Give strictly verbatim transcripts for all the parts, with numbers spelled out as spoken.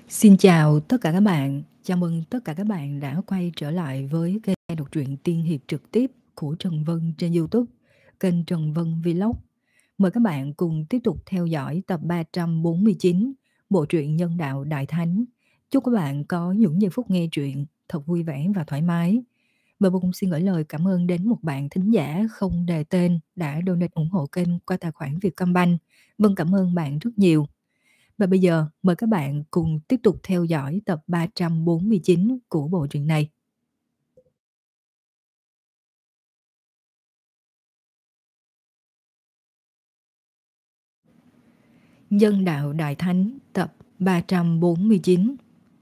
Xin chào tất cả các bạn, chào mừng tất cả các bạn đã quay trở lại với kênh nghe đọc truyện tiên hiệp trực tiếp của Trần Vân trên YouTube, kênh Trần Vân Vlog. Mời các bạn cùng tiếp tục theo dõi tập ba trăm bốn mươi chín, bộ truyện Nhân đạo Đại Thánh. Chúc các bạn có những giây phút nghe truyện thật vui vẻ và thoải mái. Và vô cùng xin gửi lời cảm ơn đến một bạn thính giả không đề tên đã donate ủng hộ kênh qua tài khoản Vietcombank. Vâng, cảm ơn bạn rất nhiều. Và bây giờ mời các bạn cùng tiếp tục theo dõi tập ba trăm bốn mươi chín của bộ truyện này. Nhân đạo Đại Thánh tập ba trăm bốn mươi chín.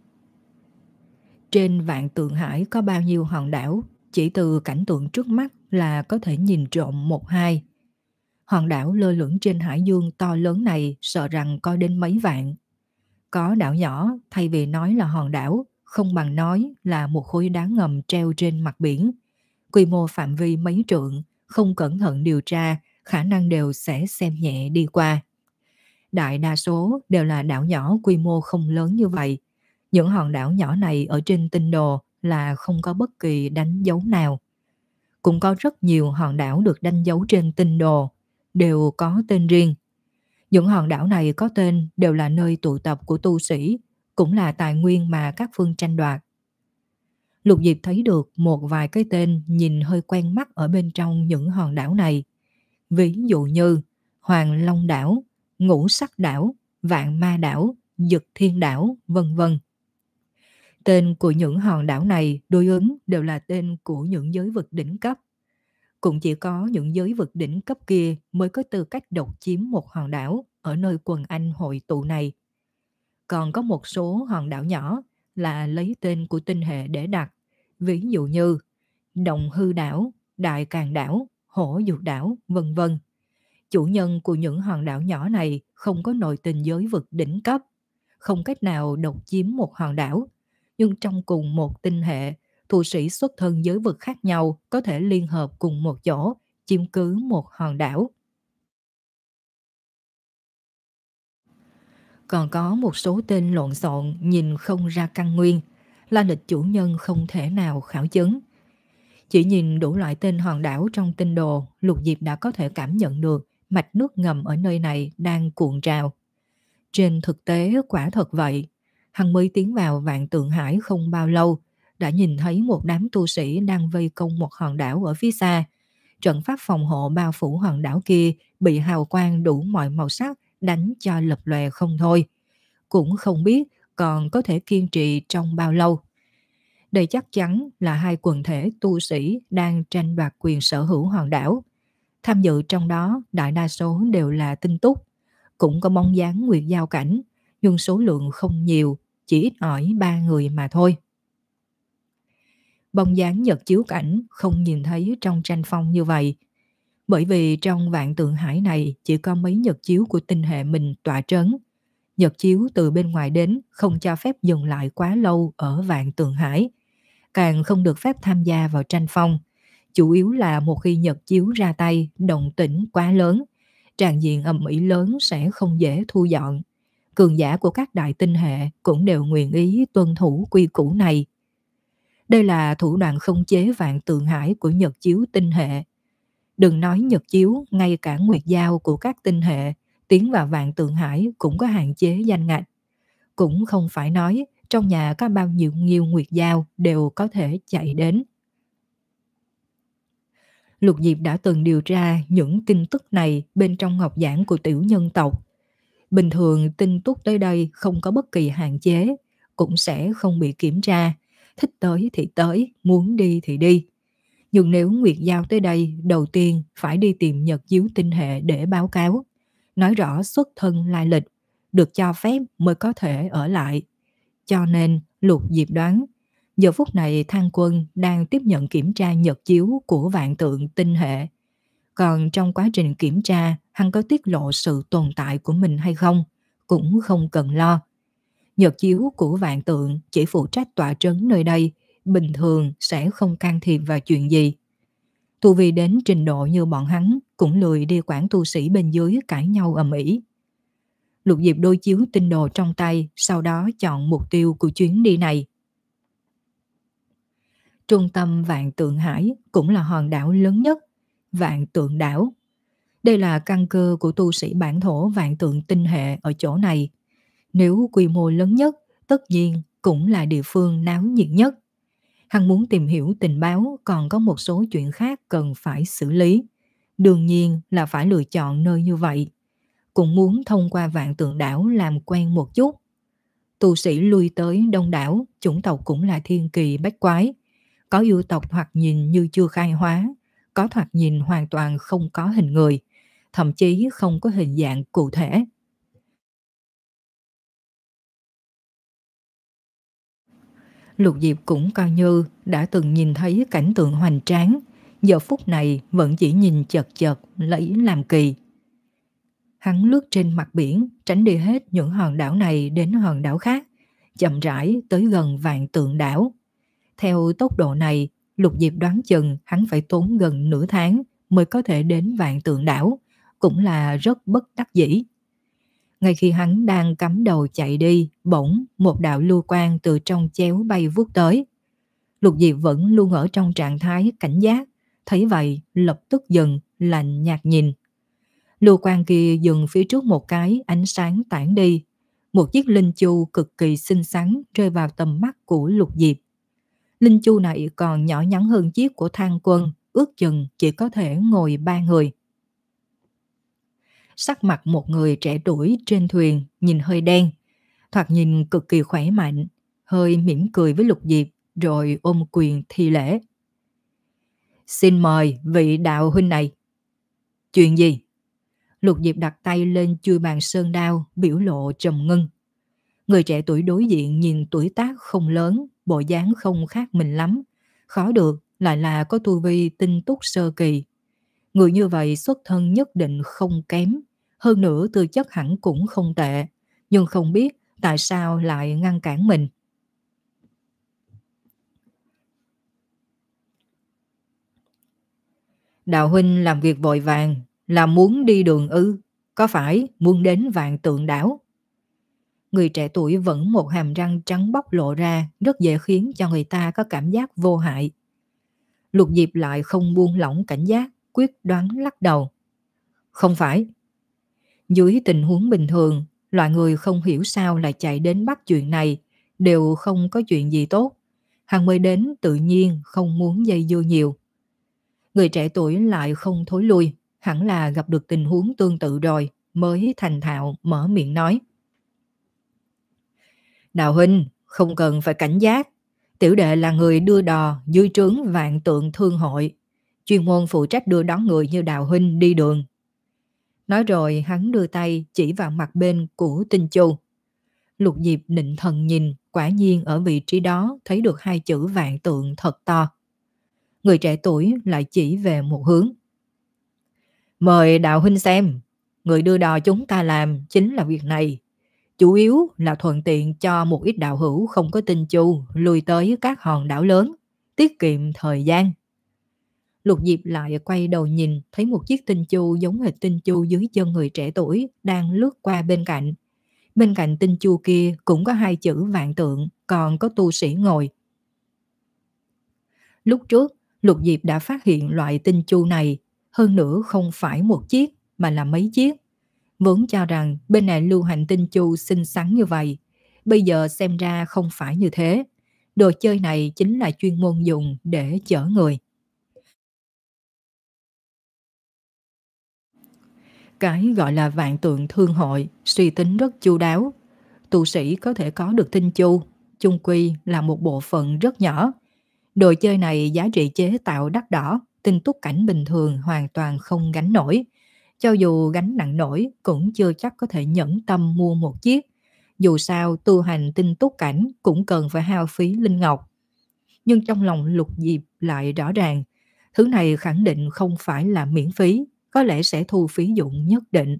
Trên vạn tượng hải có bao nhiêu hòn đảo, chỉ từ cảnh tượng trước mắt là có thể nhìn trộm một hai. Hòn đảo lơ lửng trên hải dương to lớn này sợ rằng có đến mấy vạn. Có đảo nhỏ, thay vì nói là hòn đảo, không bằng nói là một khối đá ngầm treo trên mặt biển. Quy mô phạm vi mấy trượng, không cẩn thận điều tra, khả năng đều sẽ xem nhẹ đi qua. Đại đa số đều là đảo nhỏ quy mô không lớn như vậy. Những hòn đảo nhỏ này ở trên tinh đồ là không có bất kỳ đánh dấu nào. Cũng có rất nhiều hòn đảo được đánh dấu trên tinh đồ, đều có tên riêng. Những hòn đảo này có tên đều là nơi tụ tập của tu sĩ, cũng là tài nguyên mà các phương tranh đoạt. Lục Diệp thấy được một vài cái tên nhìn hơi quen mắt ở bên trong những hòn đảo này. Ví dụ như Hoàng Long đảo, Ngũ Sắc đảo, Vạn Ma đảo, Dực Thiên đảo, vân vân. Tên của những hòn đảo này đối ứng đều là tên của những giới vực đỉnh cấp. Cũng chỉ có những giới vực đỉnh cấp kia mới có tư cách độc chiếm một hòn đảo ở nơi quần anh hội tụ này. Còn có một số hòn đảo nhỏ là lấy tên của tinh hệ để đặt, ví dụ như Động Hư đảo, Đại Càn đảo, Hổ Dược đảo, vân vân. Chủ nhân của những hòn đảo nhỏ này không có nội tình giới vực đỉnh cấp, không cách nào độc chiếm một hòn đảo, nhưng trong cùng một tinh hệ, tu sĩ xuất thân giới vực khác nhau có thể liên hợp cùng một chỗ, chiếm cứ một hòn đảo. Còn có một số tên lộn xộn nhìn không ra căn nguyên, là lịch chủ nhân không thể nào khảo chứng. Chỉ nhìn đủ loại tên hòn đảo trong tinh đồ, Lục Diệp đã có thể cảm nhận được mạch nước ngầm ở nơi này đang cuộn trào. Trên thực tế quả thật vậy, hắn mới tiến vào vạn tượng hải không bao lâu, đã nhìn thấy một đám tu sĩ đang vây công một hòn đảo ở phía xa. Trận pháp phòng hộ bao phủ hòn đảo kia bị hào quang đủ mọi màu sắc đánh cho lập lòe không thôi. Cũng không biết còn có thể kiên trì trong bao lâu. Đây chắc chắn là hai quần thể tu sĩ đang tranh đoạt quyền sở hữu hòn đảo. Tham dự trong đó đại đa số đều là tinh túc, cũng có bóng dáng nguyệt giao cảnh, nhưng số lượng không nhiều, chỉ ít ỏi ba người mà thôi. Bóng dáng nhật chiếu cảnh không nhìn thấy trong tranh phong như vậy, bởi vì trong vạn tượng hải này chỉ có mấy nhật chiếu của tinh hệ mình tọa trấn. Nhật chiếu từ bên ngoài đến không cho phép dừng lại quá lâu ở vạn tượng hải, càng không được phép tham gia vào tranh phong. Chủ yếu là một khi nhật chiếu ra tay, động tĩnh quá lớn, tràn diện ầm ĩ lớn sẽ không dễ thu dọn. Cường giả của các đại tinh hệ cũng đều nguyện ý tuân thủ quy củ này. Đây là thủ đoạn khống chế vạn tượng hải của nhật chiếu tinh hệ. Đừng nói nhật chiếu, ngay cả nguyệt giao của các tinh hệ tiến vào vạn tượng hải cũng có hạn chế danh ngạch. Cũng không phải nói trong nhà có bao nhiêu nhiêu nguyệt giao đều có thể chạy đến. Lục Diệp đã từng điều tra những tin tức này bên trong ngọc giảng của tiểu nhân tộc. Bình thường tin tức tới đây không có bất kỳ hạn chế, cũng sẽ không bị kiểm tra. Thích tới thì tới, muốn đi thì đi. Nhưng nếu nguyệt giao tới đây, đầu tiên phải đi tìm nhật chiếu tinh hệ để báo cáo, nói rõ xuất thân lai lịch, được cho phép mới có thể ở lại. Cho nên Lục Diệp đoán giờ phút này Thang Quân đang tiếp nhận kiểm tra nhật chiếu của vạn tượng tinh hệ. Còn trong quá trình kiểm tra, hắn có tiết lộ sự tồn tại của mình hay không, cũng không cần lo. Nhật chiếu của vạn tượng chỉ phụ trách tọa trấn nơi đây, bình thường sẽ không can thiệp vào chuyện gì. Tu vi đến trình độ như bọn hắn cũng lười đi quản tu sĩ bên dưới cãi nhau ầm ĩ. Lục Diệp đối chiếu tinh đồ trong tay, sau đó chọn mục tiêu của chuyến đi này. Trung tâm Vạn Tượng Hải cũng là hòn đảo lớn nhất, Vạn Tượng đảo. Đây là căn cơ của tu sĩ bản thổ Vạn Tượng tinh hệ ở chỗ này. Nếu quy mô lớn nhất, tất nhiên cũng là địa phương náo nhiệt nhất. Hắn muốn tìm hiểu tình báo, còn có một số chuyện khác cần phải xử lý. Đương nhiên là phải lựa chọn nơi như vậy. Cũng muốn thông qua Vạn Tượng đảo làm quen một chút. Tu sĩ lui tới đông đảo, chủng tộc cũng là thiên kỳ bách quái. Có yêu tộc thoạt nhìn như chưa khai hóa, có thoạt nhìn hoàn toàn không có hình người, thậm chí không có hình dạng cụ thể. Lục Diệp cũng coi như đã từng nhìn thấy cảnh tượng hoành tráng, giờ phút này vẫn chỉ nhìn chật chật lấy làm kỳ. Hắn lướt trên mặt biển, tránh đi hết những hòn đảo này đến hòn đảo khác, chậm rãi tới gần Vạn Tượng đảo. Theo tốc độ này, Lục Diệp đoán chừng hắn phải tốn gần nửa tháng mới có thể đến Vạn Tượng đảo, cũng là rất bất đắc dĩ. Ngay khi hắn đang cắm đầu chạy đi, bỗng một đạo lưu quang từ trong chéo bay vút tới. Lục Diệp vẫn luôn ở trong trạng thái cảnh giác, thấy vậy lập tức dừng, lạnh nhạt nhìn. Lưu quang kia dừng phía trước một cái, ánh sáng tản đi. Một chiếc linh chu cực kỳ xinh xắn rơi vào tầm mắt của Lục Diệp. Linh chu này còn nhỏ nhắn hơn chiếc của Thang Quân, ước chừng chỉ có thể ngồi ba người. Sắc mặt một người trẻ tuổi trên thuyền nhìn hơi đen, thoạt nhìn cực kỳ khỏe mạnh, hơi mỉm cười với Lục Diệp rồi ôm quyền thi lễ. Xin mời vị đạo huynh này. Chuyện gì? Lục Diệp đặt tay lên chuôi bàn sơn đao, biểu lộ trầm ngưng. Người trẻ tuổi đối diện nhìn tuổi tác không lớn, bộ dáng không khác mình lắm. Khó được lại là có tu vi tinh túc sơ kỳ. Người như vậy xuất thân nhất định không kém, hơn nữa tư chất hẳn cũng không tệ, nhưng không biết tại sao lại ngăn cản mình. Đạo huynh làm việc vội vàng, là muốn đi đường ư? Có phải muốn đến Vạn Tượng đảo? Người trẻ tuổi vẫn một hàm răng trắng bóc lộ ra, rất dễ khiến cho người ta có cảm giác vô hại. Lục Diệp lại không buông lỏng cảnh giác, quyết đoán lắc đầu. Không phải. Dưới tình huống bình thường, loại người không hiểu sao lại chạy đến bắt chuyện này, đều không có chuyện gì tốt. Hắn mới đến tự nhiên không muốn dây dưa nhiều. Người trẻ tuổi lại không thối lui, hẳn là gặp được tình huống tương tự rồi, mới thành thạo mở miệng nói. Đạo huynh, không cần phải cảnh giác. Tiểu đệ là người đưa đò dưới trướng Vạn Tượng Thương hội, chuyên môn phụ trách đưa đón người như đạo huynh đi đường. Nói rồi hắn đưa tay chỉ vào mặt bên của Tinh Chu. Lục Diệp định thần nhìn, quả nhiên ở vị trí đó thấy được hai chữ Vạn Tượng thật to. Người trẻ tuổi lại chỉ về một hướng. Mời đạo huynh xem, người đưa đò chúng ta làm chính là việc này. Chủ yếu là thuận tiện cho một ít đạo hữu không có Tinh Chu lùi tới các hòn đảo lớn, tiết kiệm thời gian. Lục Diệp lại quay đầu nhìn, thấy một chiếc Tinh Chu giống hệt Tinh Chu dưới chân người trẻ tuổi đang lướt qua bên cạnh. Bên cạnh Tinh Chu kia cũng có hai chữ Vạn Tượng, còn có tu sĩ ngồi. Lúc trước, Lục Diệp đã phát hiện loại Tinh Chu này, hơn nữa không phải một chiếc mà là mấy chiếc. Vốn cho rằng bên này lưu hành Tinh Chu xinh xắn như vậy, bây giờ xem ra không phải như thế. Đồ chơi này chính là chuyên môn dùng để chở người. Cái gọi là Vạn Tượng Thương hội suy tính rất chu đáo. Tu sĩ có thể có được Tinh Chu, chung quy là một bộ phận rất nhỏ. Đồ chơi này giá trị chế tạo đắt đỏ, tinh túc cảnh bình thường hoàn toàn không gánh nổi. Cho dù gánh nặng nổi cũng chưa chắc có thể nhẫn tâm mua một chiếc. Dù sao tu hành tinh túc cảnh cũng cần phải hao phí linh ngọc. Nhưng trong lòng Lục Diệp lại rõ ràng, thứ này khẳng định không phải là miễn phí, có lẽ sẽ thu phí dụng nhất định.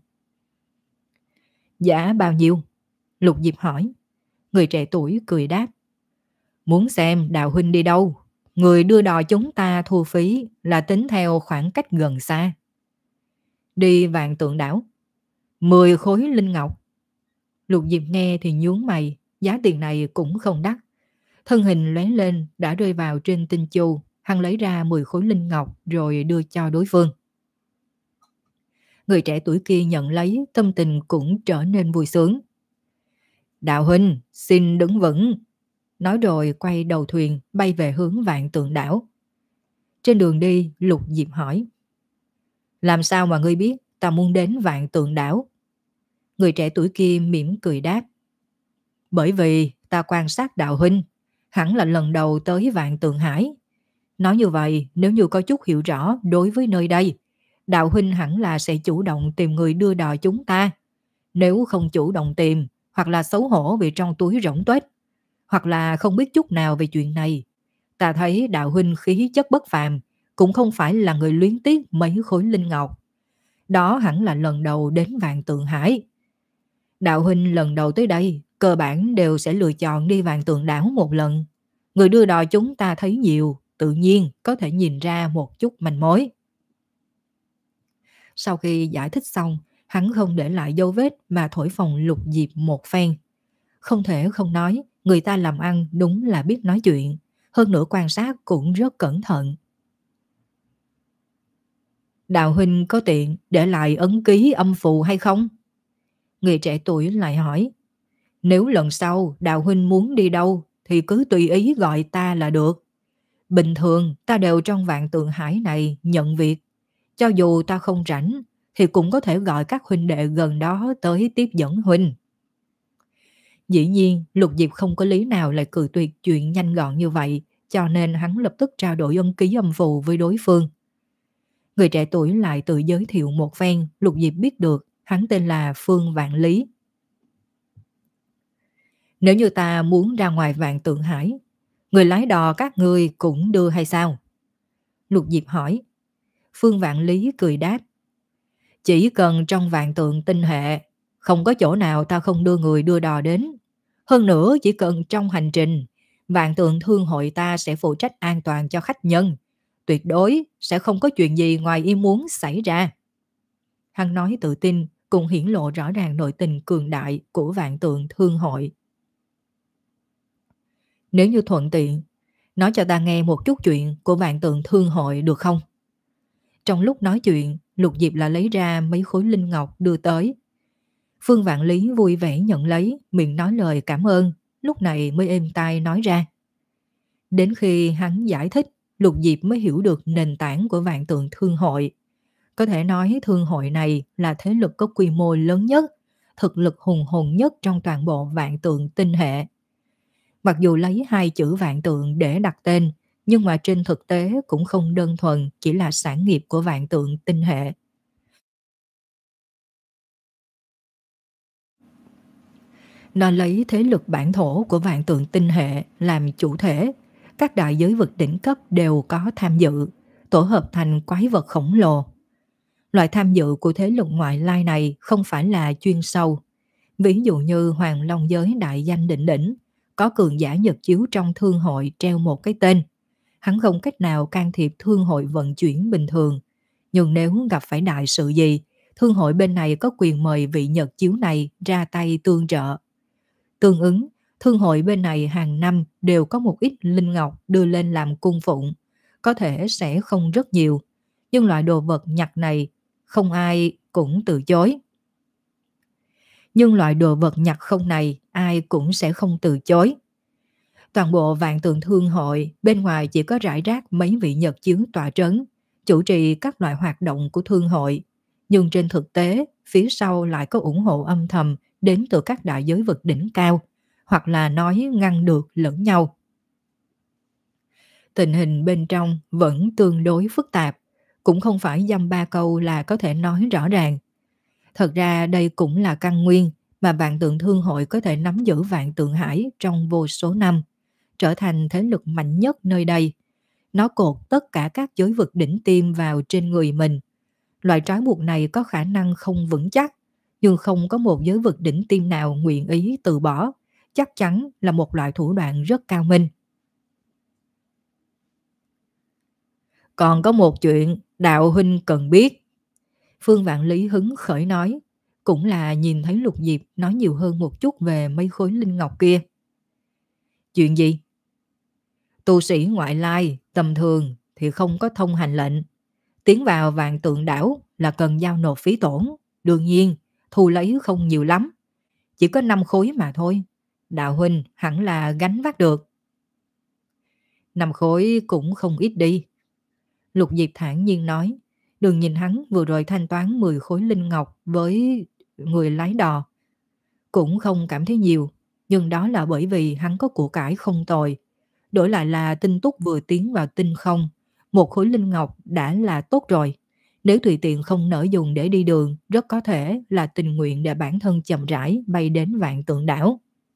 Giá bao nhiêu? Lục Diệp hỏi. Người trẻ tuổi cười đáp. Muốn xem đạo huynh đi đâu? Người đưa đò chúng ta thu phí là tính theo khoảng cách gần xa. Đi Vạn Tượng đảo. Mười khối linh ngọc. Lục Diệp nghe thì nhướng mày, giá tiền này cũng không đắt. Thân hình lóe lên đã rơi vào trên tinh chu, hắn lấy ra mười khối linh ngọc rồi đưa cho đối phương. Người trẻ tuổi kia nhận lấy, tâm tình cũng trở nên vui sướng. Đạo huynh, xin đứng vững. Nói rồi quay đầu thuyền bay về hướng Vạn Tượng đảo. Trên đường đi, Lục Diệp hỏi. Làm sao mà ngươi biết ta muốn đến Vạn Tượng đảo? Người trẻ tuổi kia mỉm cười đáp. Bởi vì ta quan sát đạo huynh, hẳn là lần đầu tới Vạn Tượng Hải. Nói như vậy, nếu như có chút hiểu rõ đối với nơi đây, đạo huynh hẳn là sẽ chủ động tìm người đưa đò chúng ta. Nếu không chủ động tìm, hoặc là xấu hổ vì trong túi rỗng tuếch, hoặc là không biết chút nào về chuyện này, ta thấy đạo huynh khí chất bất phàm, cũng không phải là người luyến tiếc mấy khối linh ngọc. Đó hẳn là lần đầu đến Vạn Tượng Hải. Đạo huynh lần đầu tới đây, cơ bản đều sẽ lựa chọn đi Vạn Tượng đảo một lần. Người đưa đò chúng ta thấy nhiều, tự nhiên có thể nhìn ra một chút manh mối. Sau khi giải thích xong, hắn không để lại dấu vết mà thổi phồng Lục Diệp một phen. Không thể không nói, người ta làm ăn đúng là biết nói chuyện, hơn nữa quan sát cũng rất cẩn thận. Đạo huynh có tiện để lại ấn ký âm phù hay không? Người trẻ tuổi lại hỏi. Nếu lần sau đạo huynh muốn đi đâu thì cứ tùy ý gọi ta là được. Bình thường ta đều trong Vạn Tượng Hải này nhận việc. Cho dù ta không rảnh thì cũng có thể gọi các huynh đệ gần đó tới tiếp dẫn huynh. Dĩ nhiên Lục Diệp không có lý nào lại cự tuyệt chuyện nhanh gọn như vậy, cho nên hắn lập tức trao đổi ân ký âm phù với đối phương. Người trẻ tuổi lại tự giới thiệu một phen, Lục Diệp biết được hắn tên là Phương Vạn Lý. Nếu như ta muốn ra ngoài Vạn Tượng Hải, người lái đò các ngươi cũng đưa hay sao? Lục Diệp hỏi. Phương Vạn Lý cười đáp. Chỉ cần trong Vạn Tượng tinh hệ, không có chỗ nào ta không đưa người đưa đò đến. Hơn nữa chỉ cần trong hành trình, Vạn Tượng Thương hội ta sẽ phụ trách an toàn cho khách nhân. Tuyệt đối sẽ không có chuyện gì ngoài ý muốn xảy ra. Hắn nói tự tin, cùng hiển lộ rõ ràng nội tình cường đại của Vạn Tượng Thương hội. Nếu như thuận tiện, nói cho ta nghe một chút chuyện của Vạn Tượng Thương hội được không? Trong lúc nói chuyện, Lục Diệp là lấy ra mấy khối linh ngọc đưa tới. Phương Vạn Lý vui vẻ nhận lấy, miệng nói lời cảm ơn, lúc này mới êm tai nói ra. Đến khi hắn giải thích, Lục Diệp mới hiểu được nền tảng của Vạn Tượng Thương hội. Có thể nói thương hội này là thế lực có quy mô lớn nhất, thực lực hùng hồn nhất trong toàn bộ Vạn Tượng tinh hệ. Mặc dù lấy hai chữ Vạn Tượng để đặt tên, nhưng mà trên thực tế cũng không đơn thuần chỉ là sản nghiệp của Vạn Tượng tinh hệ. Nó lấy thế lực bản thổ của Vạn Tượng tinh hệ làm chủ thể. Các đại giới vực đỉnh cấp đều có tham dự, tổ hợp thành quái vật khổng lồ. Loại tham dự của thế lực ngoại lai này không phải là chuyên sâu. Ví dụ như Hoàng Long giới đại danh đỉnh đỉnh, có cường giả nhật chiếu trong thương hội treo một cái tên. Hắn không cách nào can thiệp thương hội vận chuyển bình thường. Nhưng nếu gặp phải đại sự gì, thương hội bên này có quyền mời vị nhật chiếu này ra tay tương trợ. Tương ứng, thương hội bên này hàng năm đều có một ít linh ngọc đưa lên làm cung phụng. Có thể sẽ không rất nhiều, nhưng loại đồ vật nhặt này không ai cũng từ chối. Nhưng loại đồ vật nhặt không này ai cũng sẽ không từ chối. Toàn bộ Vạn Tượng Thương hội bên ngoài chỉ có rải rác mấy vị nhật chiếu tọa trấn, chủ trì các loại hoạt động của thương hội. Nhưng trên thực tế, phía sau lại có ủng hộ âm thầm đến từ các đại giới vực đỉnh cao, hoặc là nói ngăn được lẫn nhau. Tình hình bên trong vẫn tương đối phức tạp, cũng không phải dăm ba câu là có thể nói rõ ràng. Thật ra đây cũng là căn nguyên mà Vạn Tượng Thương hội có thể nắm giữ Vạn Tượng Hải trong vô số năm, trở thành thế lực mạnh nhất nơi đây. Nó cột tất cả các giới vực đỉnh tiêm vào trên người mình. Loại trói buộc này có khả năng không vững chắc, nhưng không có một giới vực đỉnh tiêm nào nguyện ý từ bỏ. Chắc chắn là một loại thủ đoạn rất cao minh. Còn có một chuyện đạo huynh cần biết. Phương Vạn Lý hứng khởi nói. cũng là nhìn thấy Lục Diệp nói nhiều hơn một chút về mấy khối linh ngọc kia. Chuyện gì? Tu sĩ ngoại lai, tầm thường thì không có thông hành lệnh. Tiến vào vạn tượng đảo là cần giao nộp phí tổn. Đương nhiên, thu lấy không nhiều lắm. Chỉ có năm khối mà thôi. Đạo huynh hẳn là gánh vác được. Năm khối cũng không ít đi. Lục Diệp thản nhiên nói. Đừng nhìn hắn vừa rồi thanh toán mười khối linh ngọc với người lái đò. Cũng không cảm thấy nhiều. Nhưng đó là bởi vì hắn có của cải không tồi. Đổi lại là Tinh Túc vừa tiến vào tinh không. Một khối linh ngọc đã là tốt rồi. Nếu tùy tiện không nỡ dùng để đi đường, rất có thể là tình nguyện để bản thân chậm rãi bay đến vạn tượng đảo.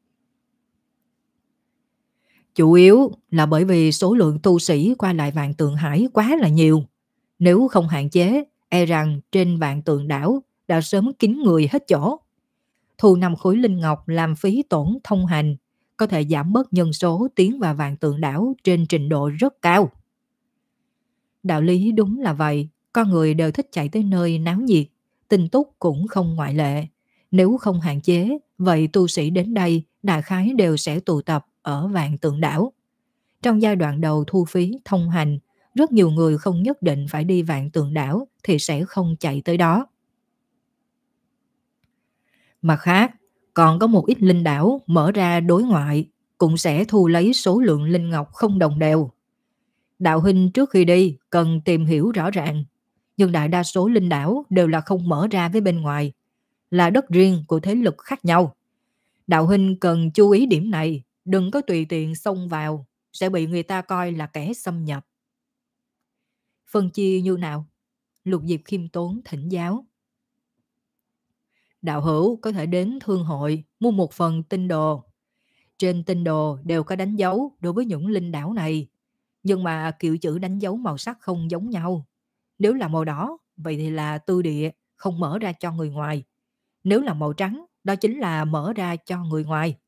Chủ yếu là bởi vì số lượng tu sĩ qua lại vạn tượng hải quá là nhiều. Nếu không hạn chế, e rằng trên vạn tượng đảo đã sớm kín người hết chỗ. Thu năm khối linh ngọc làm phí tổn thông hành, có thể giảm bớt nhân số tiến vào vạn tượng đảo trên trình độ rất cao. Đạo lý đúng là vậy, con người đều thích chạy tới nơi náo nhiệt, Tinh Túc cũng không ngoại lệ. Nếu không hạn chế, vậy tu sĩ đến đây đại khái đều sẽ tụ tập ở vạn tượng đảo. Trong giai đoạn đầu thu phí thông hành, rất nhiều người không nhất định phải đi vạn tượng đảo thì sẽ không chạy tới đó. Mặt khác, còn có một ít linh đảo mở ra đối ngoại, cũng sẽ thu lấy số lượng linh ngọc không đồng đều. Đạo huynh trước khi đi cần tìm hiểu rõ ràng, nhưng đại đa số linh đảo đều là không mở ra với bên ngoài, là đất riêng của thế lực khác nhau. Đạo huynh cần chú ý điểm này, đừng có tùy tiện xông vào, sẽ bị người ta coi là kẻ xâm nhập. Phân chia như nào? Lục Diệp khiêm tốn thỉnh giáo. Đạo hữu có thể đến thương hội mua một phần tinh đồ. Trên tinh đồ đều có đánh dấu đối với những linh đảo này, nhưng mà kiểu chữ đánh dấu màu sắc không giống nhau. Nếu là màu đỏ, vậy thì là tư địa, không mở ra cho người ngoài. Nếu là màu trắng, đó chính là mở ra cho người ngoài.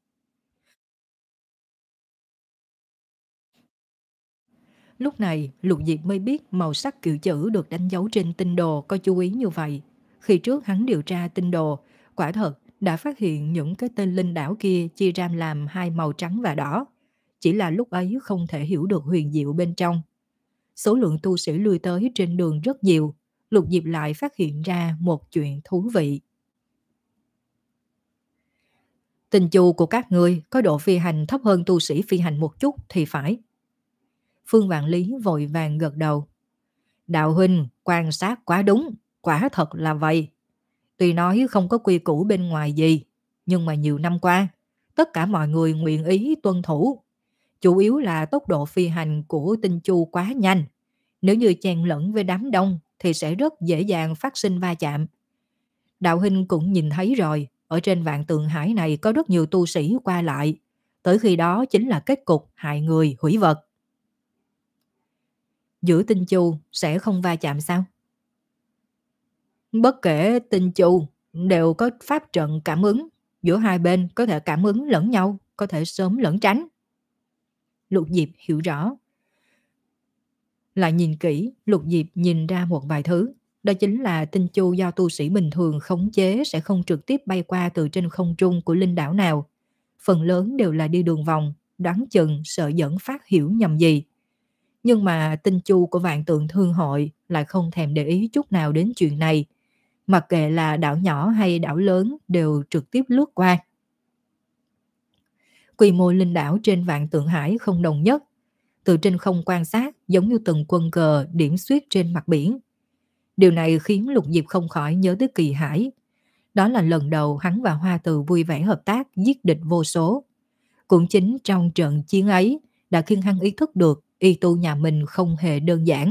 Lúc này, Lục Diệp mới biết màu sắc kiểu chữ được đánh dấu trên tinh đồ có chú ý như vậy. Khi trước hắn điều tra tinh đồ, quả thật đã phát hiện những cái tên linh đảo kia chia ra làm hai màu trắng và đỏ. Chỉ là lúc ấy không thể hiểu được huyền diệu bên trong. Số lượng tu sĩ lui tới trên đường rất nhiều, Lục Diệp lại phát hiện ra một chuyện thú vị. Tình chu của các ngươi có độ phi hành thấp hơn tu sĩ phi hành một chút thì phải. Phương Vạn Lý vội vàng gật đầu. Đạo huynh quan sát quá đúng, quả thật là vậy. Tuy nói không có quy củ bên ngoài gì, nhưng mà nhiều năm qua, tất cả mọi người nguyện ý tuân thủ. Chủ yếu là tốc độ phi hành của tinh chu quá nhanh. Nếu như chen lẫn với đám đông thì sẽ rất dễ dàng phát sinh va chạm. Đạo huynh cũng nhìn thấy rồi, ở trên vạn tượng hải này có rất nhiều tu sĩ qua lại. Tới khi đó chính là kết cục hại người hủy vật. Giữa tinh chu sẽ không va chạm sao? Bất kể tinh chu đều có pháp trận cảm ứng, giữa hai bên có thể cảm ứng lẫn nhau, có thể sớm lẫn tránh. Lục Diệp hiểu rõ. Lại nhìn kỹ, Lục Diệp nhìn ra một vài thứ. Đó chính là tinh chu do tu sĩ bình thường khống chế sẽ không trực tiếp bay qua từ trên không trung của linh đảo nào. Phần lớn đều là đi đường vòng, đoán chừng sợ dẫn phát hiểu nhầm gì. Nhưng mà tinh chu của vạn tượng thương hội lại không thèm để ý chút nào đến chuyện này. Mặc kệ là đảo nhỏ hay đảo lớn đều trực tiếp lướt qua. Quy mô linh đảo trên vạn tượng hải không đồng nhất. Từ trên không quan sát giống như từng quân cờ điểm xuyết trên mặt biển. Điều này khiến Lục Diệp không khỏi nhớ tới Kỳ Hải. Đó là lần đầu hắn và Hoa Từ vui vẻ hợp tác giết địch vô số. Cũng chính trong trận chiến ấy đã khiến hắn ý thức được y tu nhà mình không hề đơn giản.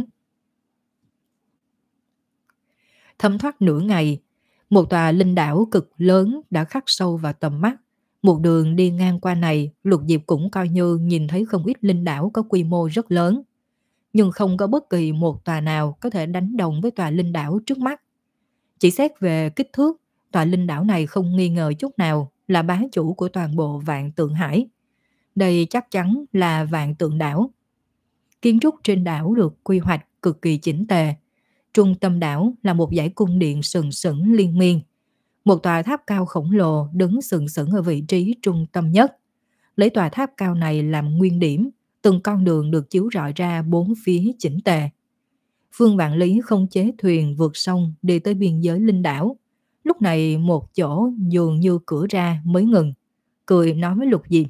Thấm thoát nửa ngày, một tòa linh đảo cực lớn đã khắc sâu vào tầm mắt. Một đường đi ngang qua này, Lục Diệp cũng coi như nhìn thấy không ít linh đảo có quy mô rất lớn. Nhưng không có bất kỳ một tòa nào có thể đánh đồng với tòa linh đảo trước mắt. Chỉ xét về kích thước, tòa linh đảo này không nghi ngờ chút nào là bá chủ của toàn bộ vạn tượng hải. Đây chắc chắn là vạn tượng đảo. Kiến trúc trên đảo được quy hoạch cực kỳ chỉnh tề. Trung tâm đảo là một dãy cung điện sừng sững liên miên. Một tòa tháp cao khổng lồ đứng sừng sững ở vị trí trung tâm nhất. Lấy tòa tháp cao này làm nguyên điểm, từng con đường được chiếu rọi ra bốn phía chỉnh tề. Phương Vạn Lý không chế thuyền vượt sông đi tới biên giới linh đảo. Lúc này một chỗ dường như cửa ra mới ngừng, cười nói với Lục Diệp.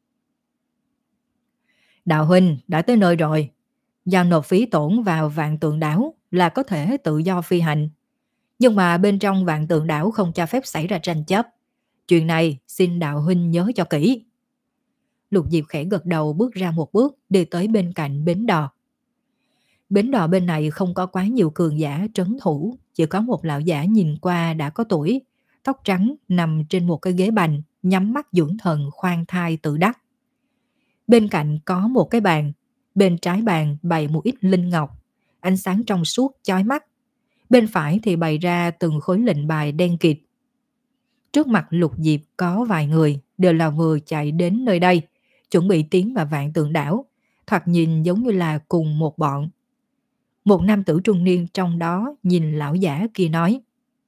Đạo huynh đã tới nơi rồi, giao nộp phí tổn vào Vạn Tượng đảo là có thể tự do phi hành. Nhưng mà bên trong Vạn Tượng đảo không cho phép xảy ra tranh chấp. Chuyện này xin đạo huynh nhớ cho kỹ. Lục Diệp khẽ gật đầu bước ra một bước đi tới bên cạnh bến đò. Bến đò bên này không có quá nhiều cường giả trấn thủ, chỉ có một lão giả nhìn qua đã có tuổi, tóc trắng nằm trên một cái ghế bành, nhắm mắt dưỡng thần khoan thai tự đắc. Bên cạnh có một cái bàn, bên trái bàn bày một ít linh ngọc, ánh sáng trong suốt chói mắt. Bên phải thì bày ra từng khối lệnh bài đen kịt. Trước mặt Lục Diệp có vài người đều là vừa chạy đến nơi đây, chuẩn bị tiến vào Vạn Tượng đảo, thoạt nhìn giống như là cùng một bọn. Một nam tử trung niên trong đó nhìn lão giả kia nói: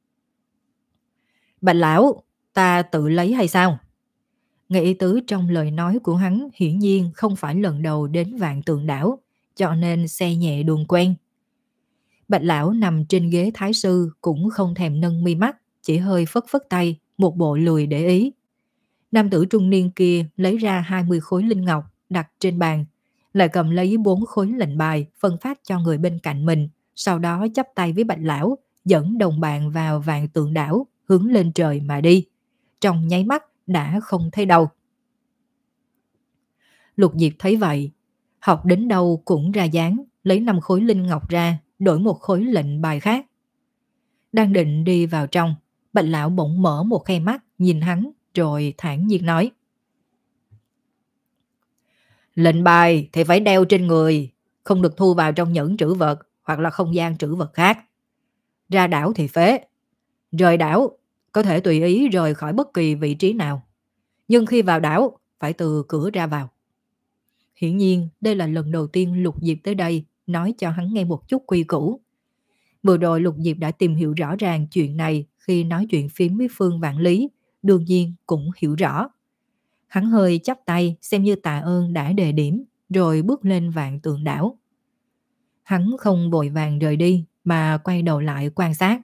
Bạch lão, ta tự lấy hay sao? Nghe ý tứ trong lời nói của hắn hiển nhiên không phải lần đầu đến Vạn Tượng đảo, cho nên xe nhẹ đường quen. Bạch lão nằm trên ghế thái sư cũng không thèm nâng mi mắt, chỉ hơi phất phất tay, một bộ lười để ý. Nam tử trung niên kia lấy ra hai mươi khối linh ngọc đặt trên bàn, lại cầm lấy bốn khối lệnh bài phân phát cho người bên cạnh mình, sau đó chắp tay với Bạch lão, dẫn đồng bạn vào Vạn Tượng đảo, hướng lên trời mà đi. Trong nháy mắt đã không thấy đâu. Lục Diệp thấy vậy, học đến đâu cũng ra dáng, lấy năm khối linh ngọc ra, đổi một khối lệnh bài khác. Đang định đi vào trong, Bạch lão bỗng mở một khe mắt nhìn hắn, rồi thản nhiên nói: Lệnh bài thì phải đeo trên người, không được thu vào trong nhẫn trữ vật hoặc là không gian trữ vật khác. Ra đảo thì phế. Rời đảo có thể tùy ý rời khỏi bất kỳ vị trí nào, nhưng khi vào đảo phải từ cửa ra vào. Hiển nhiên đây là lần đầu tiên Lục Diệp tới đây, nói cho hắn nghe một chút quy củ. Vừa rồi Lục Diệp đã tìm hiểu rõ ràng chuyện này khi nói chuyện phím với Phương Vạn Lý, đương nhiên cũng hiểu rõ. Hắn hơi chắp tay xem như tạ ơn đã đề điểm, rồi bước lên Vạn Tượng đảo. Hắn không vội vàng rời đi mà quay đầu lại quan sát.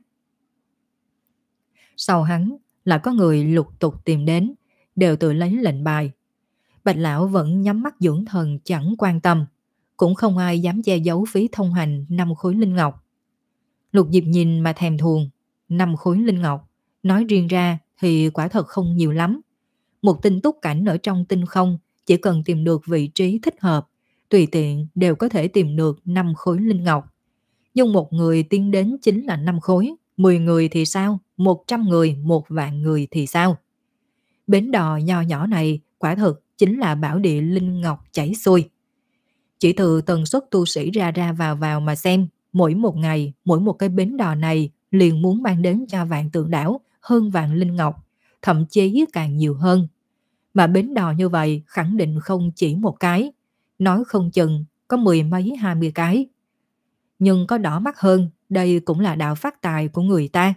Sau hắn là có người lục tục tìm đến, đều tự lấy lệnh bài. Bạch lão vẫn nhắm mắt dưỡng thần chẳng quan tâm, cũng không ai dám che giấu phí thông hành năm khối linh ngọc. Lục Diệp nhìn mà thèm thuồng, năm khối linh ngọc, nói riêng ra thì quả thật không nhiều lắm. Một tinh túc cảnh ở trong tinh không, chỉ cần tìm được vị trí thích hợp, tùy tiện đều có thể tìm được năm khối linh ngọc. Nhưng một người tiến đến chính là năm khối, mười người thì sao, một trăm người, một vạn người thì sao? Bến đò nho nhỏ này quả thực chính là bảo địa linh ngọc chảy xuôi. Chỉ từ tần suất tu sĩ ra ra vào vào mà xem, mỗi một ngày, mỗi một cái bến đò này liền muốn mang đến cho Vạn Tượng đảo hơn vạn linh ngọc, thậm chí càng nhiều hơn. Mà bến đò như vậy khẳng định không chỉ một cái, nói không chừng có mười mấy hai mươi cái. Nhưng có đỏ mắt hơn, đây cũng là đạo phát tài của người ta.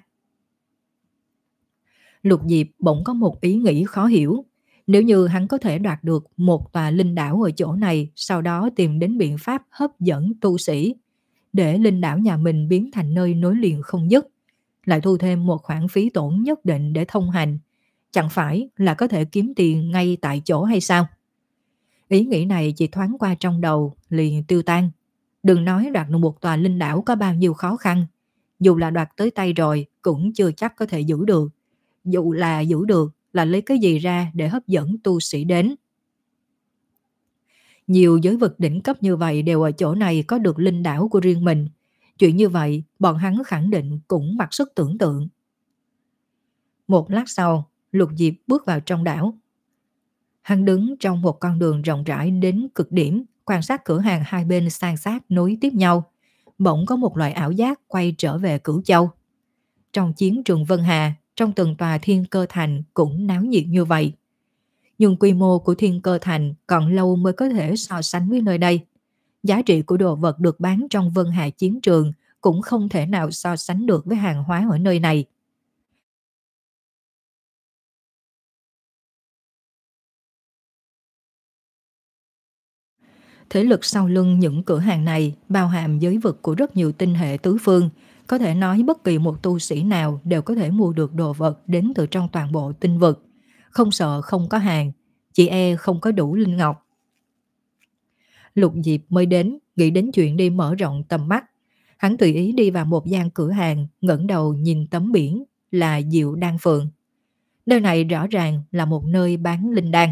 Lục Diệp bỗng có một ý nghĩ khó hiểu. Nếu như hắn có thể đoạt được một tòa linh đảo ở chỗ này, sau đó tìm đến biện pháp hấp dẫn tu sĩ, để linh đảo nhà mình biến thành nơi nối liền không dứt, lại thu thêm một khoản phí tổn nhất định để thông hành, chẳng phải là có thể kiếm tiền ngay tại chỗ hay sao? Ý nghĩ này chỉ thoáng qua trong đầu liền tiêu tan. Đừng nói đoạt được một tòa linh đảo có bao nhiêu khó khăn, dù là đoạt tới tay rồi cũng chưa chắc có thể giữ được. Dù là giữ được, là lấy cái gì ra để hấp dẫn tu sĩ đến? Nhiều giới vực đỉnh cấp như vậy đều ở chỗ này có được linh đảo của riêng mình. Chuyện như vậy, bọn hắn khẳng định cũng mặc sức tưởng tượng. Một lát sau, Lục Diệp bước vào trong đảo. Hắn đứng trong một con đường rộng rãi đến cực điểm, quan sát cửa hàng hai bên san sát nối tiếp nhau. Bỗng có một loại ảo giác quay trở về Cửu Châu. Trong chiến trường Vân Hà, trong từng tòa thiên cơ thành cũng náo nhiệt như vậy. Nhưng quy mô của thiên cơ thành còn lâu mới có thể so sánh với nơi đây. Giá trị của đồ vật được bán trong Vân Hà chiến trường cũng không thể nào so sánh được với hàng hóa ở nơi này. Thế lực sau lưng những cửa hàng này bao hàm giới vực của rất nhiều tinh hệ tứ phương, có thể nói bất kỳ một tu sĩ nào đều có thể mua được đồ vật đến từ trong toàn bộ tinh vực. Không sợ không có hàng, chỉ e không có đủ linh ngọc. Lục Diệp mới đến, nghĩ đến chuyện đi mở rộng tầm mắt. Hắn tùy ý đi vào một gian cửa hàng, ngẩng đầu nhìn tấm biển là Diệu Đan Phường. Nơi này rõ ràng là một nơi bán linh đan.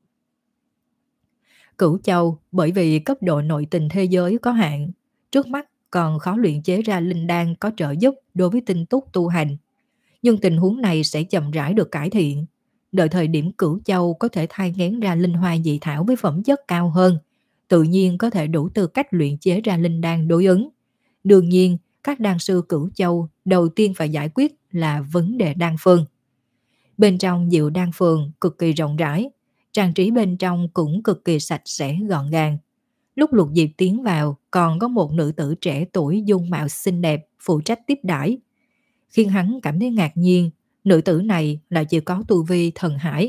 Cửu Châu bởi vì cấp độ nội tình thế giới có hạn, trước mắt còn khó luyện chế ra linh đan có trợ giúp đối với tinh túc tu hành. Nhưng tình huống này sẽ chậm rãi được cải thiện. Đợi thời điểm Cửu Châu có thể thai nghén ra linh hoa dị thảo với phẩm chất cao hơn, tự nhiên có thể đủ tư cách luyện chế ra linh đan đối ứng. Đương nhiên, các đan sư Cửu Châu đầu tiên phải giải quyết là vấn đề đan phương. Bên trong Diệu Đan Phường cực kỳ rộng rãi, trang trí bên trong cũng cực kỳ sạch sẽ gọn gàng. Lúc Lục Diệp tiến vào, còn có một nữ tử trẻ tuổi dung mạo xinh đẹp phụ trách tiếp đãi. Khiến hắn cảm thấy ngạc nhiên, nữ tử này lại chỉ có tu vi thần hải.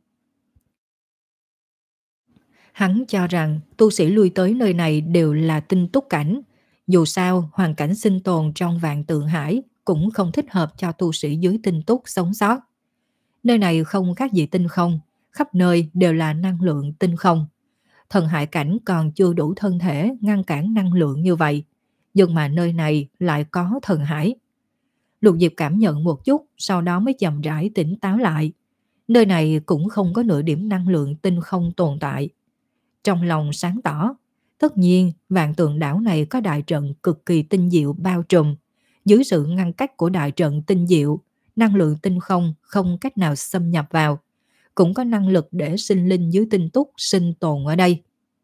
Hắn cho rằng tu sĩ lui tới nơi này đều là tinh túc cảnh. Dù sao, hoàn cảnh sinh tồn trong vạn tượng hải cũng không thích hợp cho tu sĩ dưới tinh túc sống sót. Nơi này không khác gì tinh không, khắp nơi đều là năng lượng tinh không. Thần hải cảnh còn chưa đủ thân thể ngăn cản năng lượng như vậy, nhưng mà nơi này lại có thần hải. Lục Diệp cảm nhận một chút, sau đó mới chậm rãi tỉnh táo lại. Nơi này cũng không có nửa điểm năng lượng tinh không tồn tại. Trong lòng sáng tỏ, tất nhiên vạn tượng đảo này có đại trận cực kỳ tinh diệu bao trùm. Dưới sự ngăn cách của đại trận tinh diệu, năng lượng tinh không không cách nào xâm nhập vào, cũng có năng lực để sinh linh dưới tinh túc sinh tồn ở đây.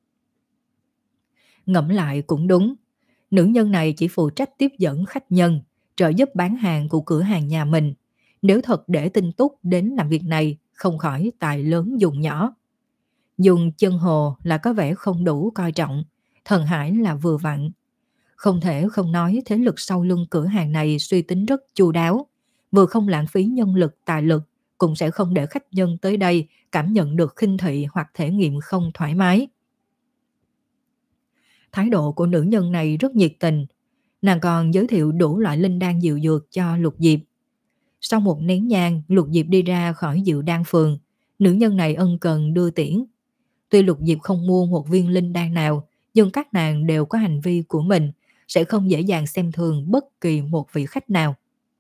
Ngẫm lại cũng đúng, nữ nhân này chỉ phụ trách tiếp dẫn khách nhân, trợ giúp bán hàng của cửa hàng nhà mình. Nếu thật để tinh túc đến làm việc này, không khỏi tài lớn dùng nhỏ. Dùng chân hồ là có vẻ không đủ coi trọng, thần hải là vừa vặn. Không thể không nói thế lực sau lưng cửa hàng này suy tính rất chu đáo, vừa không lãng phí nhân lực tài lực, cũng sẽ không để khách nhân tới đây cảm nhận được khinh thị hoặc thể nghiệm không thoải mái. Thái độ của nữ nhân này rất nhiệt tình, nàng còn giới thiệu đủ loại linh đan diệu dược cho Lục Diệp. Sau một nén nhang, Lục Diệp đi ra khỏi Diệu Đan Phường, nữ nhân này ân cần đưa tiễn. Tuy Lục Diệp không mua một viên linh đan nào, nhưng các nàng đều có hành vi của mình, sẽ không dễ dàng xem thường bất kỳ một vị khách nào.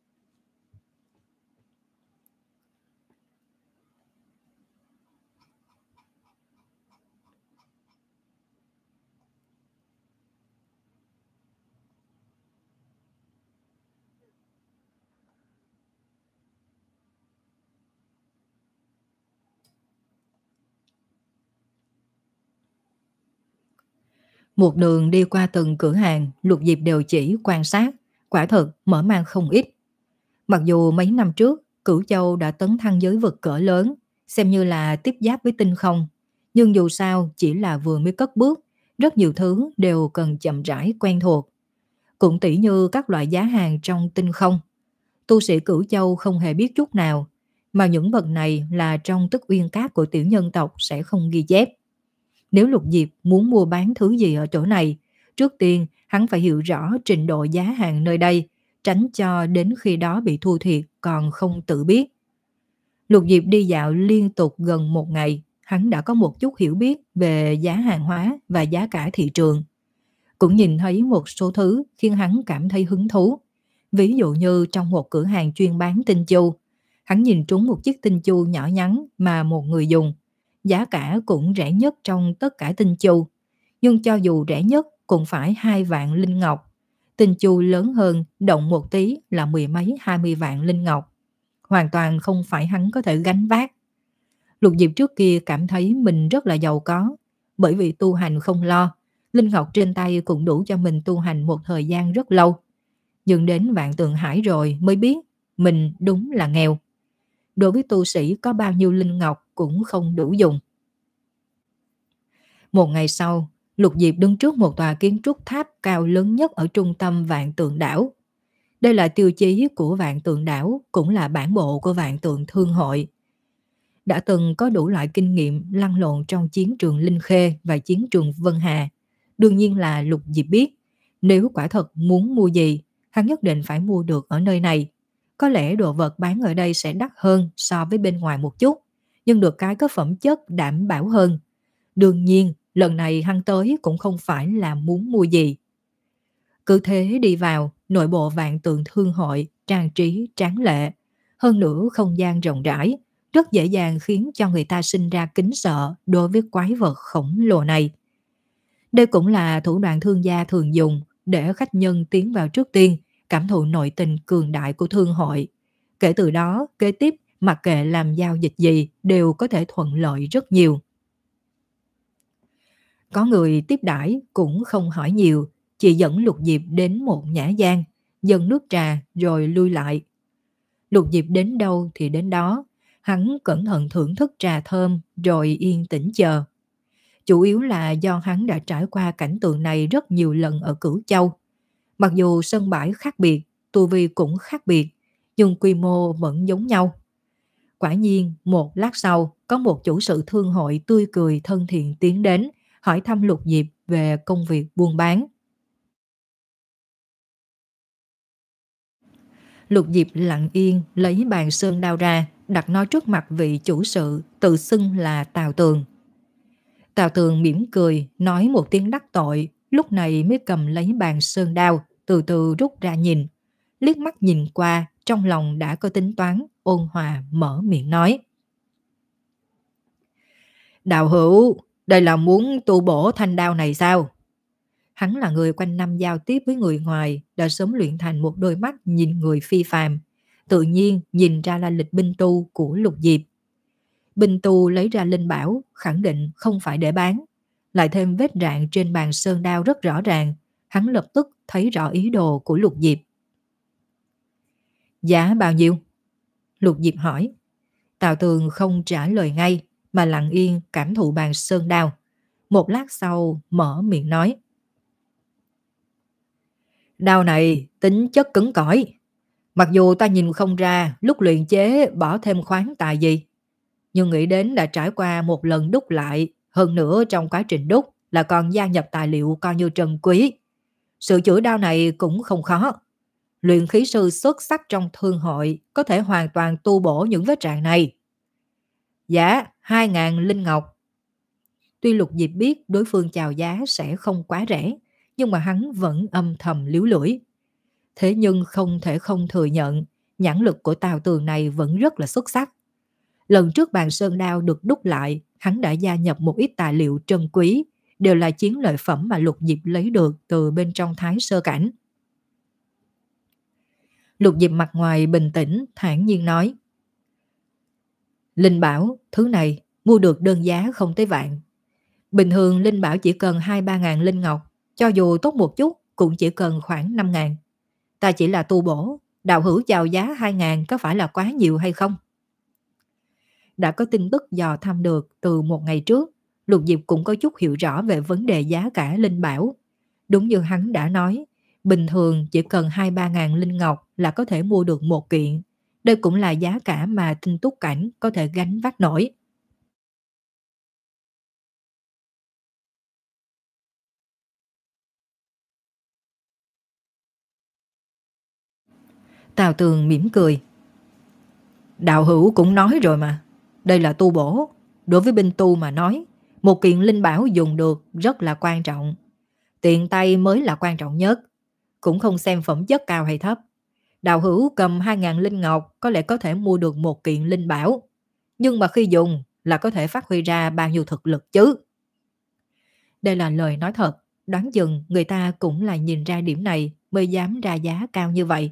Một đường đi qua từng cửa hàng, Lục Diệp đều chỉ quan sát, quả thực mở mang không ít. Mặc dù mấy năm trước, Cửu Châu đã tấn thăng giới vực cỡ lớn, xem như là tiếp giáp với tinh không, nhưng dù sao chỉ là vừa mới cất bước, rất nhiều thứ đều cần chậm rãi quen thuộc. Cũng tỉ như các loại giá hàng trong tinh không. Tu sĩ Cửu Châu không hề biết chút nào, mà những vật này là trong tức uyên cát của tiểu nhân tộc sẽ không ghi chép. Nếu Lục Diệp muốn mua bán thứ gì ở chỗ này, trước tiên hắn phải hiểu rõ trình độ giá hàng nơi đây, tránh cho đến khi đó bị thua thiệt còn không tự biết. Lục Diệp đi dạo liên tục gần một ngày, hắn đã có một chút hiểu biết về giá hàng hóa và giá cả thị trường. Cũng nhìn thấy một số thứ khiến hắn cảm thấy hứng thú. Ví dụ như trong một cửa hàng chuyên bán tinh chu, hắn nhìn trúng một chiếc tinh chu nhỏ nhắn mà một người dùng. Giá cả cũng rẻ nhất trong tất cả tinh chu, nhưng cho dù rẻ nhất cũng phải hai vạn linh ngọc. Tinh chu lớn hơn, động một tí là mười mấy hai mươi vạn linh ngọc. Hoàn toàn không phải hắn có thể gánh vác. Lục Diệp trước kia cảm thấy mình rất là giàu có, bởi vì tu hành không lo, linh ngọc trên tay cũng đủ cho mình tu hành một thời gian rất lâu. Nhưng đến Vạn Tượng Hải rồi mới biết mình đúng là nghèo. Đối với tu sĩ có bao nhiêu linh ngọc cũng không đủ dùng. Một ngày sau, Lục Diệp đứng trước một tòa kiến trúc tháp cao lớn nhất ở trung tâm Vạn Tượng Đảo. Đây là tiêu chí của Vạn Tượng Đảo, cũng là bản bộ của Vạn Tượng Thương Hội. đã từng có đủ loại kinh nghiệm lăn lộn trong chiến trường Linh Khê và chiến trường Vân Hà. Đương nhiên là Lục Diệp biết, nếu quả thật muốn mua gì, hắn nhất định phải mua được ở nơi này. Có lẽ đồ vật bán ở đây sẽ đắt hơn so với bên ngoài một chút, nhưng được cái có phẩm chất đảm bảo hơn. Đương nhiên, lần này hắn tới cũng không phải là muốn mua gì. Cứ thế đi vào, nội bộ Vạn Tượng Thương hội trang trí tráng lệ, hơn nữa không gian rộng rãi, rất dễ dàng khiến cho người ta sinh ra kính sợ đối với quái vật khổng lồ này. Đây cũng là thủ đoạn thương gia thường dùng để khách nhân tiến vào trước tiên, cảm thụ nội tình cường đại của thương hội. Kể từ đó, kế tiếp, mặc kệ làm giao dịch gì đều có thể thuận lợi rất nhiều. Có người tiếp đãi cũng không hỏi nhiều, chỉ dẫn Lục Diệp đến một nhã gian, dâng nước trà rồi lui lại. Lục Diệp đến đâu thì đến đó, hắn cẩn thận thưởng thức trà thơm rồi yên tĩnh chờ. Chủ yếu là do hắn đã trải qua cảnh tượng này rất nhiều lần ở Cửu Châu. Mặc dù sân bãi khác biệt, tu vi cũng khác biệt, nhưng quy mô vẫn giống nhau. Quả nhiên, một lát sau, có một chủ sự thương hội tươi cười thân thiện tiến đến, hỏi thăm Lục Diệp về công việc buôn bán. Lục Diệp lặng yên lấy bàn sơn đao ra, đặt nó trước mặt vị chủ sự, tự xưng là Tào Tường. Tào Tường mỉm cười, nói một tiếng đắc tội, lúc này mới cầm lấy bàn sơn đao, từ từ rút ra nhìn. Liếc mắt nhìn qua, trong lòng đã có tính toán, ôn hòa mở miệng nói. Đạo hữu, đây là muốn tu bổ thanh đao này sao? Hắn là người quanh năm giao tiếp với người ngoài, đã sớm luyện thành một đôi mắt nhìn người phi phàm, tự nhiên nhìn ra là lịch binh tu của Lục Diệp. Binh tu lấy ra linh bảo, khẳng định không phải để bán. Lại thêm vết rạn trên bàn sơn đao rất rõ ràng, hắn lập tức thấy rõ ý đồ của Lục Diệp. Giá bao nhiêu? Lục Diệp hỏi. Tào Tường không trả lời ngay, mà lặng yên cảm thụ bàn sơn đao. Một lát sau mở miệng nói. Đao này tính chất cứng cỏi. Mặc dù ta nhìn không ra lúc luyện chế bỏ thêm khoáng tài gì, nhưng nghĩ đến đã trải qua một lần đúc lại, hơn nữa trong quá trình đúc là còn gia nhập tài liệu coi như trân quý. Sự chữa đao này cũng không khó. Luyện khí sư xuất sắc trong thương hội có thể hoàn toàn tu bổ những vết rạn này. Giá hai ngàn linh ngọc. Tuy Lục Diệp biết đối phương chào giá sẽ không quá rẻ, nhưng mà hắn vẫn âm thầm líu lưỡi. Thế nhưng không thể không thừa nhận, nhãn lực của Tào Tường này vẫn rất là xuất sắc. Lần trước bàn sơn đao được đúc lại, hắn đã gia nhập một ít tài liệu trân quý, đều là chiến lợi phẩm mà Lục Diệp lấy được từ bên trong Thái Sơ Cảnh. Lục Diệp mặt ngoài bình tĩnh, thản nhiên nói. Linh bảo, thứ này mua được đơn giá không tới vạn. Bình thường linh bảo chỉ cần hai ba ngàn linh ngọc, cho dù tốt một chút cũng chỉ cần khoảng năm ngàn. Ta chỉ là tu bổ, đạo hữu chào giá hai ngàn có phải là quá nhiều hay không? Đã có tin tức dò thăm được từ một ngày trước, Lục Diệp cũng có chút hiểu rõ về vấn đề giá cả linh bảo. Đúng như hắn đã nói, bình thường chỉ cần hai ba ngàn linh ngọc là có thể mua được một kiện. Đây cũng là giá cả mà tinh túc cảnh có thể gánh vác nổi. Tào Tường mỉm cười. Đạo hữu cũng nói rồi mà, đây là tu bổ. Đối với binh tu mà nói, một kiện linh bảo dùng được rất là quan trọng. Tiện tay mới là quan trọng nhất, cũng không xem phẩm chất cao hay thấp. Đạo hữu cầm hai ngàn linh ngọc có lẽ có thể mua được một kiện linh bảo, nhưng mà khi dùng là có thể phát huy ra bao nhiêu thực lực chứ. Đây là lời nói thật, đoán chừng người ta cũng là nhìn ra điểm này mới dám ra giá cao như vậy.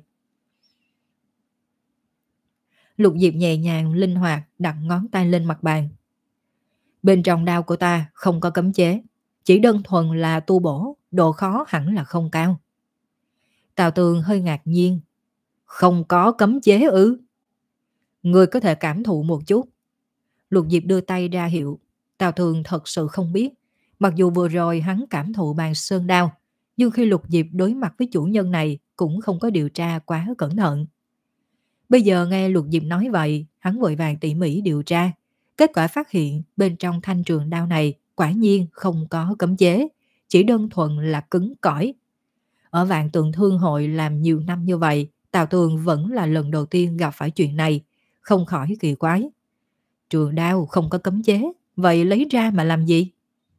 Lục Diệp nhẹ nhàng linh hoạt đặt ngón tay lên mặt bàn. Bên trong đao của ta không có cấm chế, chỉ đơn thuần là tu bổ, độ khó hẳn là không cao. Tào Tường hơi ngạc nhiên. Không có cấm chế ư? Người có thể cảm thụ một chút. Lục Diệp đưa tay ra hiệu. Tào Tường thật sự không biết. Mặc dù vừa rồi hắn cảm thụ bàn sơn đao, nhưng khi Lục Diệp đối mặt với chủ nhân này cũng không có điều tra quá cẩn thận. Bây giờ nghe Lục Diệp nói vậy, hắn vội vàng tỉ mỉ điều tra, Kết quả phát hiện bên trong thanh trường đao này quả nhiên không có cấm chế, chỉ đơn thuần là cứng cỏi. Ở Vạn Tượng Thương hội làm nhiều năm như vậy, Tào Tường vẫn là lần đầu tiên gặp phải chuyện này, không khỏi kỳ quái. Trường đao không có cấm chế, vậy lấy ra mà làm gì?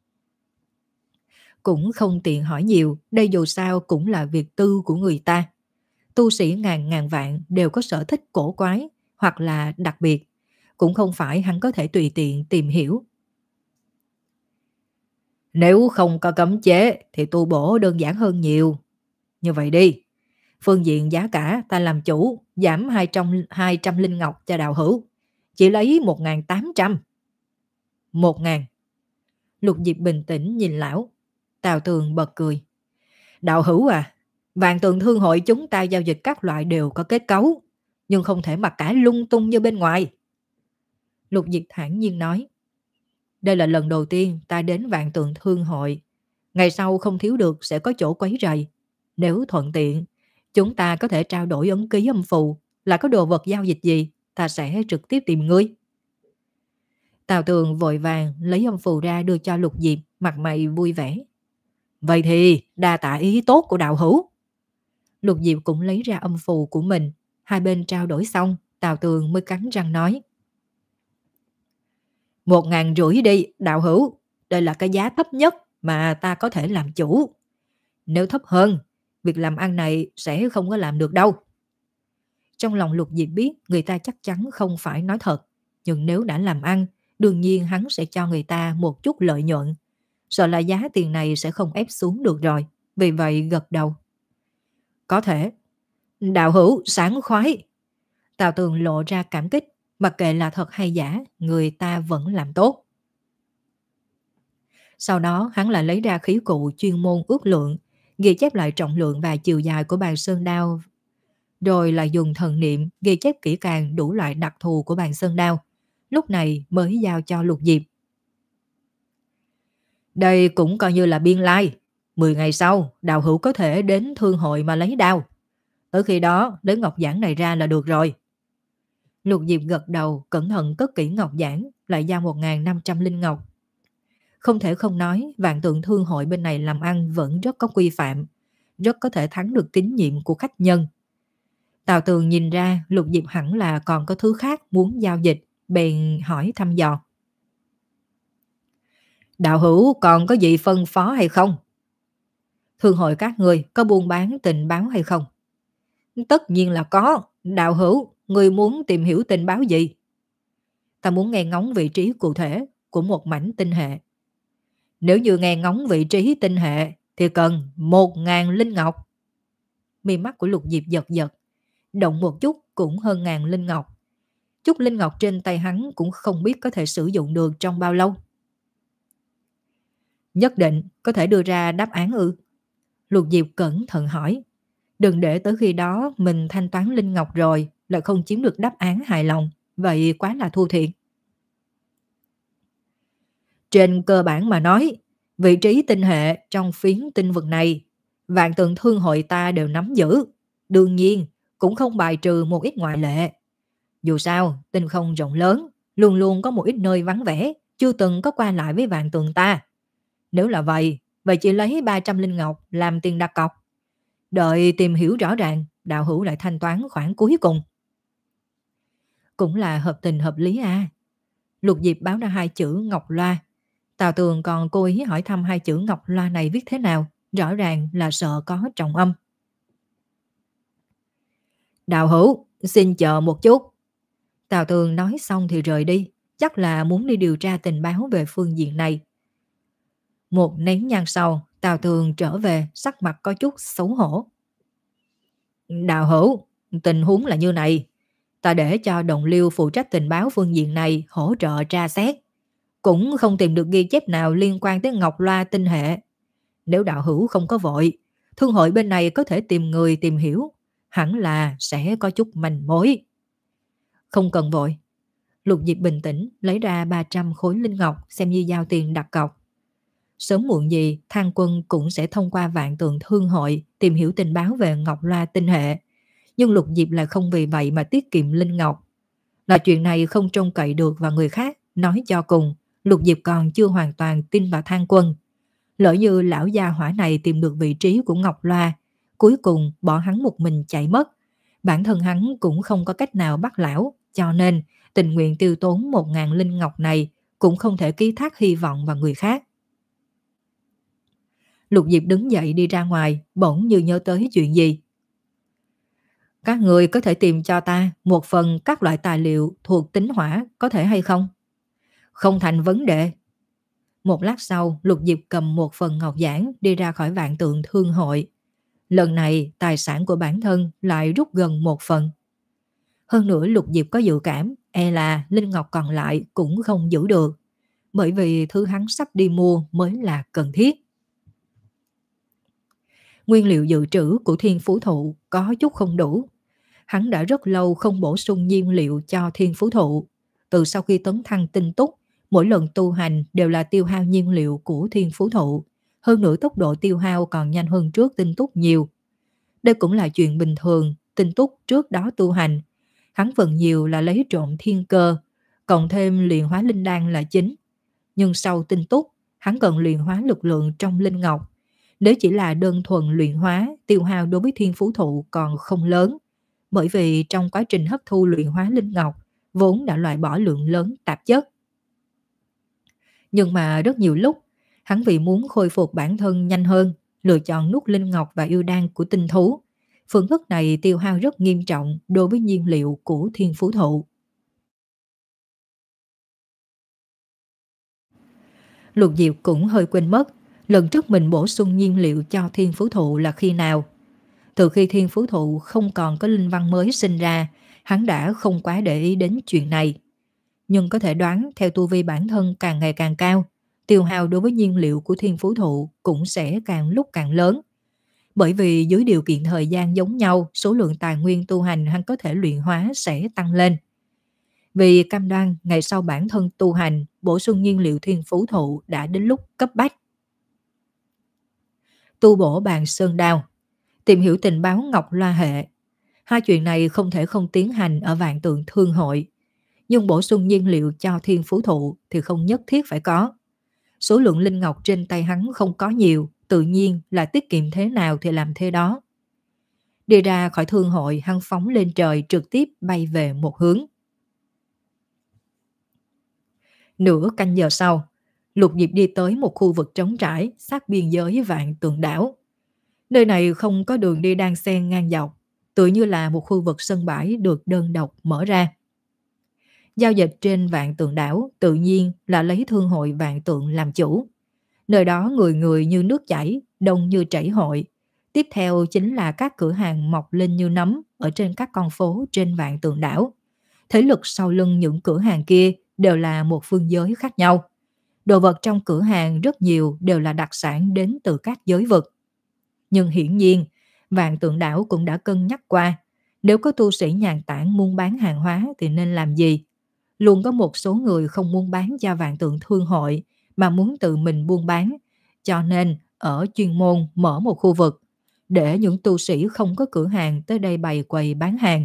Cũng không tiện hỏi nhiều, đây dù sao cũng là việc tư của người ta. Tu sĩ ngàn ngàn vạn đều có sở thích cổ quái hoặc là đặc biệt, cũng không phải hắn có thể tùy tiện tìm hiểu. Nếu không có cấm chế thì tu bổ đơn giản hơn nhiều. Như vậy đi, phương diện giá cả ta làm chủ, giảm hai trăm, hai trăm linh ngọc cho đạo hữu. Chỉ lấy một nghìn tám trăm. Một ngàn. Lục Diệp bình tĩnh nhìn lão. Tào Tường bật cười. Đạo hữu à, Vạn Tượng Thương hội chúng ta giao dịch các loại đều có kết cấu, nhưng không thể mặc cả lung tung như bên ngoài. Lục Diệp thản nhiên nói. Đây là lần đầu tiên ta đến Vạn Tượng Thương hội. Ngày sau không thiếu được sẽ có chỗ quấy rầy. Nếu thuận tiện, chúng ta có thể trao đổi ấn ký âm phù, là có đồ vật giao dịch gì, ta sẽ trực tiếp tìm ngươi. Tào Tường vội vàng lấy âm phù ra đưa cho Lục Diệp, mặt mày vui vẻ. Vậy thì đa tạ ý tốt của đạo hữu. Lục Diệp cũng lấy ra âm phù của mình. Hai bên trao đổi xong, Tào Tường mới cắn răng nói. Một ngàn rưỡi đi, đạo hữu. Đây là cái giá thấp nhất mà ta có thể làm chủ. Nếu thấp hơn, việc làm ăn này sẽ không có làm được đâu. Trong lòng Lục Diệp biết người ta chắc chắn không phải nói thật. Nhưng nếu đã làm ăn, đương nhiên hắn sẽ cho người ta một chút lợi nhuận. Sợ là giá tiền này sẽ không ép xuống được rồi. Vì vậy gật đầu. Có thể. Đạo hữu sáng khoái. Tào Tường lộ ra cảm kích. Mặc kệ là thật hay giả, người ta vẫn làm tốt. Sau đó hắn lại lấy ra khí cụ chuyên môn ước lượng, ghi chép lại trọng lượng và chiều dài của bàn sơn đao. Rồi lại dùng thần niệm ghi chép kỹ càng đủ loại đặc thù của bàn sơn đao. Lúc này mới giao cho Lục Diệp. Đây cũng coi như là biên lai. Mười ngày sau, đạo hữu có thể đến thương hội mà lấy đao. Tới khi đó, lấy ngọc giản này ra là được rồi. Lục Diệp gật đầu, cẩn thận cất kỹ ngọc giản, lại giao một nghìn năm trăm linh ngọc. Không thể không nói, Vạn Tượng Thương hội bên này làm ăn vẫn rất có quy phạm, rất có thể thắng được tín nhiệm của khách nhân. Tào Tường nhìn ra Lục Diệp hẳn là còn có thứ khác muốn giao dịch, bèn hỏi thăm dò. Đạo hữu còn có gì phân phó hay không? Thương hội các người có buôn bán tình báo hay không? Tất nhiên là có. Đạo hữu, người muốn tìm hiểu tình báo gì? Ta muốn nghe ngóng vị trí cụ thể của một mảnh tinh hệ. Nếu như nghe ngóng vị trí tinh hệ thì cần một ngàn linh ngọc. Mi mắt của Lục Diệp giật giật. Động một chút cũng hơn ngàn linh ngọc. Chút linh ngọc trên tay hắn cũng không biết có thể sử dụng được trong bao lâu. Nhất định có thể đưa ra đáp án ư? Lục Diệp cẩn thận hỏi. Đừng để tới khi đó mình thanh toán linh ngọc rồi lại không chiếm được đáp án hài lòng. Vậy quá là thua thiệt. Trên cơ bản mà nói, vị trí tinh hệ trong phiến tinh vực này, Vạn Tượng Thương hội ta đều nắm giữ. Đương nhiên, cũng không bài trừ một ít ngoại lệ. Dù sao, tinh không rộng lớn, luôn luôn có một ít nơi vắng vẻ, chưa từng có qua lại với Vạn Tượng ta. Nếu là vậy, vậy chỉ lấy ba trăm linh ngọc làm tiền đặt cọc. Đợi tìm hiểu rõ ràng, đạo hữu lại thanh toán khoản cuối cùng. Cũng là hợp tình hợp lý à. Lục Diệp báo ra hai chữ Ngọc Loa. Tào Tường còn cố ý hỏi thăm hai chữ Ngọc Loa này viết thế nào, rõ ràng là sợ có trọng âm. Đạo hữu, xin chờ một chút. Tào Tường nói xong thì rời đi, chắc là muốn đi điều tra tình báo về phương diện này. Một nén nhang sau, Tào Tường trở về, sắc mặt có chút xấu hổ. Đạo hữu, tình huống là như này. Ta để cho đồng liêu phụ trách tình báo phương diện này hỗ trợ tra xét. Cũng không tìm được ghi chép nào liên quan tới Ngọc Loa tinh hệ. Nếu đạo hữu không có vội, thương hội bên này có thể tìm người tìm hiểu. Hẳn là sẽ có chút manh mối. Không cần vội. Lục Diệp bình tĩnh lấy ra ba trăm khối linh ngọc xem như giao tiền đặt cọc. Sớm muộn gì, Thang Quân cũng sẽ thông qua Vạn Tượng Thương hội tìm hiểu tình báo về Ngọc Loa tinh hệ. Nhưng Lục Diệp lại không vì vậy mà tiết kiệm linh ngọc. Là chuyện này không trông cậy được vào người khác, Nói cho cùng, Lục Diệp còn chưa hoàn toàn tin vào Thang Quân. Lỡ như lão gia hỏa này tìm được vị trí của Ngọc Loa, cuối cùng bỏ hắn một mình chạy mất. Bản thân hắn cũng không có cách nào bắt lão, cho nên tình nguyện tiêu tốn một ngàn linh ngọc này cũng không thể ký thác hy vọng vào người khác. Lục Diệp đứng dậy đi ra ngoài, bỗng như nhớ tới chuyện gì. Các người có thể tìm cho ta một phần các loại tài liệu thuộc tính hỏa có thể hay không? Không thành vấn đề. Một lát sau, Lục Diệp cầm một phần ngọc giản đi ra khỏi vạn tượng thương hội. Lần này, tài sản của bản thân lại rút gần một phần. Hơn nữa Lục Diệp có dự cảm, e là linh ngọc còn lại cũng không giữ được. Bởi vì thứ hắn sắp đi mua mới là cần thiết. Nguyên liệu dự trữ của thiên phú thụ có chút không đủ. Hắn đã rất lâu không bổ sung nhiên liệu cho thiên phú thụ. Từ sau khi tấn thăng tinh túc, mỗi lần tu hành đều là tiêu hao nhiên liệu của thiên phú thụ. Hơn nữa tốc độ tiêu hao còn nhanh hơn trước tinh túc nhiều. Đây cũng là chuyện bình thường, tinh túc trước đó tu hành. Hắn phần nhiều là lấy trộm thiên cơ, cộng thêm luyện hóa linh đan là chính. Nhưng sau tinh túc, hắn cần luyện hóa lực lượng trong linh ngọc. Nếu chỉ là đơn thuần luyện hóa, tiêu hao đối với thiên phú thụ còn không lớn. Bởi vì trong quá trình hấp thu luyện hóa linh ngọc, vốn đã loại bỏ lượng lớn tạp chất. Nhưng mà rất nhiều lúc, hắn vì muốn khôi phục bản thân nhanh hơn, lựa chọn nuốt linh ngọc và yêu đan của tinh thú. Phương thức này tiêu hao rất nghiêm trọng đối với nhiên liệu của thiên phú thụ. Lục Diệp cũng hơi quên mất, lần trước mình bổ sung nhiên liệu cho thiên phú thụ là khi nào. Từ khi thiên phú thụ không còn có linh văn mới sinh ra, hắn đã không quá để ý đến chuyện này. Nhưng có thể đoán theo tu vi bản thân càng ngày càng cao, tiêu hao đối với nhiên liệu của thiên phú thụ cũng sẽ càng lúc càng lớn. Bởi vì dưới điều kiện thời gian giống nhau, số lượng tài nguyên tu hành hắn có thể luyện hóa sẽ tăng lên. Vì cam đoan ngày sau bản thân tu hành, bổ sung nhiên liệu thiên phú thụ đã đến lúc cấp bách. Tu bổ bàn sơn đao, tìm hiểu tình báo Ngọc Loa hệ. Hai chuyện này không thể không tiến hành ở vạn tượng thương hội. Nhưng bổ sung nhiên liệu cho thiên phú thụ thì không nhất thiết phải có. Số lượng linh ngọc trên tay hắn không có nhiều, tự nhiên là tiết kiệm thế nào thì làm thế đó. Đi ra khỏi thương hội, hắn phóng lên trời trực tiếp bay về một hướng. Nửa canh giờ sau, Lục Diệp đi tới một khu vực trống trải sát biên giới vạn tượng đảo. Nơi này không có đường đi đan xen ngang dọc, tựa như là một khu vực sân bãi được đơn độc mở ra. Giao dịch trên vạn tượng đảo tự nhiên là lấy thương hội vạn tượng làm chủ. Nơi đó người người như nước chảy, đông như chảy hội. Tiếp theo chính là các cửa hàng mọc lên như nấm ở trên các con phố trên vạn tượng đảo. Thế lực sau lưng những cửa hàng kia đều là một phương giới khác nhau. Đồ vật trong cửa hàng rất nhiều đều là đặc sản đến từ các giới vực. Nhưng hiển nhiên, vạn tượng đảo cũng đã cân nhắc qua. Nếu có tu sĩ nhàn tản muốn bán hàng hóa thì nên làm gì? Luôn có một số người không muốn bán cho vạn tượng thương hội mà muốn tự mình buôn bán. Cho nên ở chuyên môn mở một khu vực để những tu sĩ không có cửa hàng tới đây bày quầy bán hàng.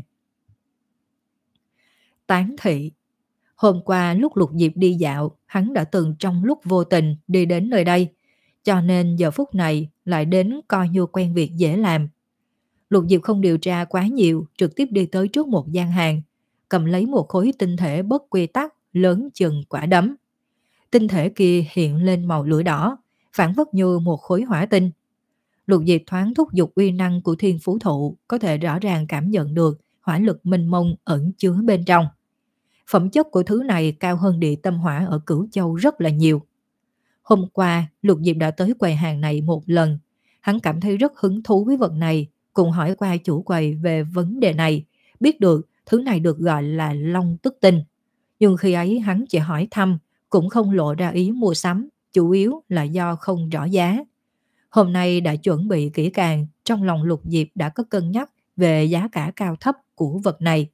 Tán thị. Hôm qua lúc Lục Diệp đi dạo, hắn đã từng trong lúc vô tình đi đến nơi đây, cho nên giờ phút này lại đến coi như quen việc dễ làm. Lục Diệp không điều tra quá nhiều, trực tiếp đi tới trước một gian hàng, cầm lấy một khối tinh thể bất quy tắc lớn chừng quả đấm. Tinh thể kia hiện lên màu lửa đỏ, phản phất như một khối hỏa tinh. Lục Diệp thoáng thúc giục uy năng của thiên phú thụ, có thể rõ ràng cảm nhận được hỏa lực mênh mông ẩn chứa bên trong. Phẩm chất của thứ này cao hơn địa tâm hỏa ở Cửu Châu rất là nhiều. Hôm qua, Lục Diệp đã tới quầy hàng này một lần. Hắn cảm thấy rất hứng thú với vật này, cùng hỏi qua chủ quầy về vấn đề này, biết được thứ này được gọi là long tức tinh. Nhưng khi ấy hắn chỉ hỏi thăm, cũng không lộ ra ý mua sắm, chủ yếu là do không rõ giá. Hôm nay đã chuẩn bị kỹ càng, trong lòng Lục Diệp đã có cân nhắc về giá cả cao thấp của vật này.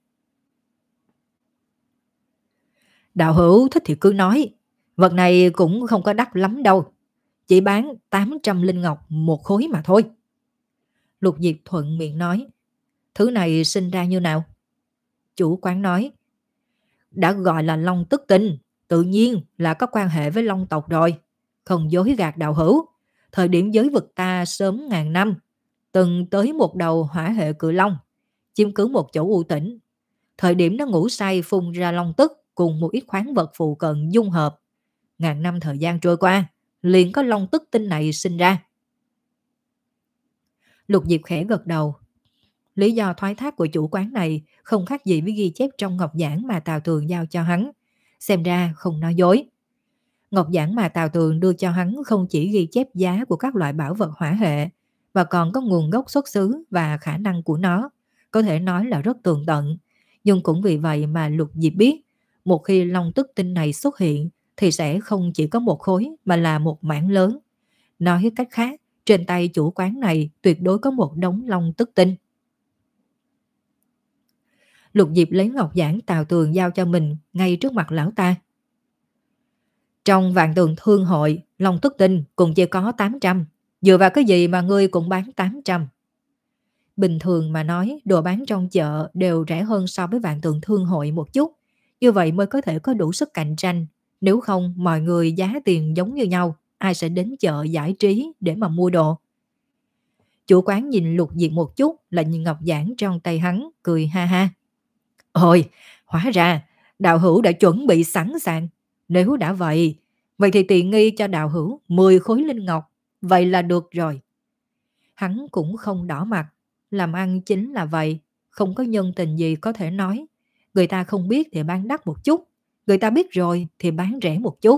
Đạo hữu thích thì cứ nói, vật này cũng không có đắt lắm đâu, chỉ bán tám trăm linh ngọc một khối mà thôi. Lục Diệp thuận miệng nói, thứ này sinh ra như nào? Chủ quán nói, đã gọi là long tức tinh, Tự nhiên là có quan hệ với Long tộc rồi. Không dối gạt đạo hữu. Thời điểm giới vực ta sớm ngàn năm, từng tới một đầu hỏa hệ cự long, chiếm cứ một chỗ u tĩnh. Thời điểm nó ngủ say phun ra long tức cùng một ít khoáng vật phụ cận dung hợp. Ngàn năm thời gian trôi qua, liền có long tức tinh này sinh ra. Lục Diệp khẽ gật đầu. Lý do thoái thác của chủ quán này không khác gì với ghi chép trong ngọc giản mà Tào Tường giao cho hắn. Xem ra không nói dối. Ngọc giản mà Tào Tường đưa cho hắn không chỉ ghi chép giá của các loại bảo vật hỏa hệ, mà còn có nguồn gốc xuất xứ và khả năng của nó. Có thể nói là rất tường tận. Nhưng cũng vì vậy mà Lục Diệp biết, một khi long tức tinh này xuất hiện thì sẽ không chỉ có một khối mà là một mảng lớn. Nói cách khác, trên tay chủ quán này tuyệt đối có một đống long tức tinh. Lục Diệp lấy ngọc giản Tào Tường giao cho mình ngay trước mặt lão ta. Trong vạn tường thương hội, long tức tinh cũng chỉ có tám trăm. Dựa vào cái gì mà ngươi cũng bán tám trăm? Bình thường mà nói, đồ bán trong chợ đều rẻ hơn so với vạn tường thương hội một chút. Như vậy mới có thể có đủ sức cạnh tranh. Nếu không, mọi người giá tiền giống như nhau, ai sẽ đến chợ giải trí để mà mua đồ? Chủ quán nhìn Lục Diệp một chút, lại nhìn ngọc giản trong tay hắn, cười ha ha. Ôi, hóa ra đạo hữu đã chuẩn bị sẵn sàng. Nếu đã vậy, vậy thì tiện nghi cho đạo hữu mười khối linh ngọc. Vậy là được rồi. Hắn cũng không đỏ mặt. Làm ăn chính là vậy. Không có nhân tình gì có thể nói. Người ta không biết thì bán đắt một chút. Người ta biết rồi thì bán rẻ một chút.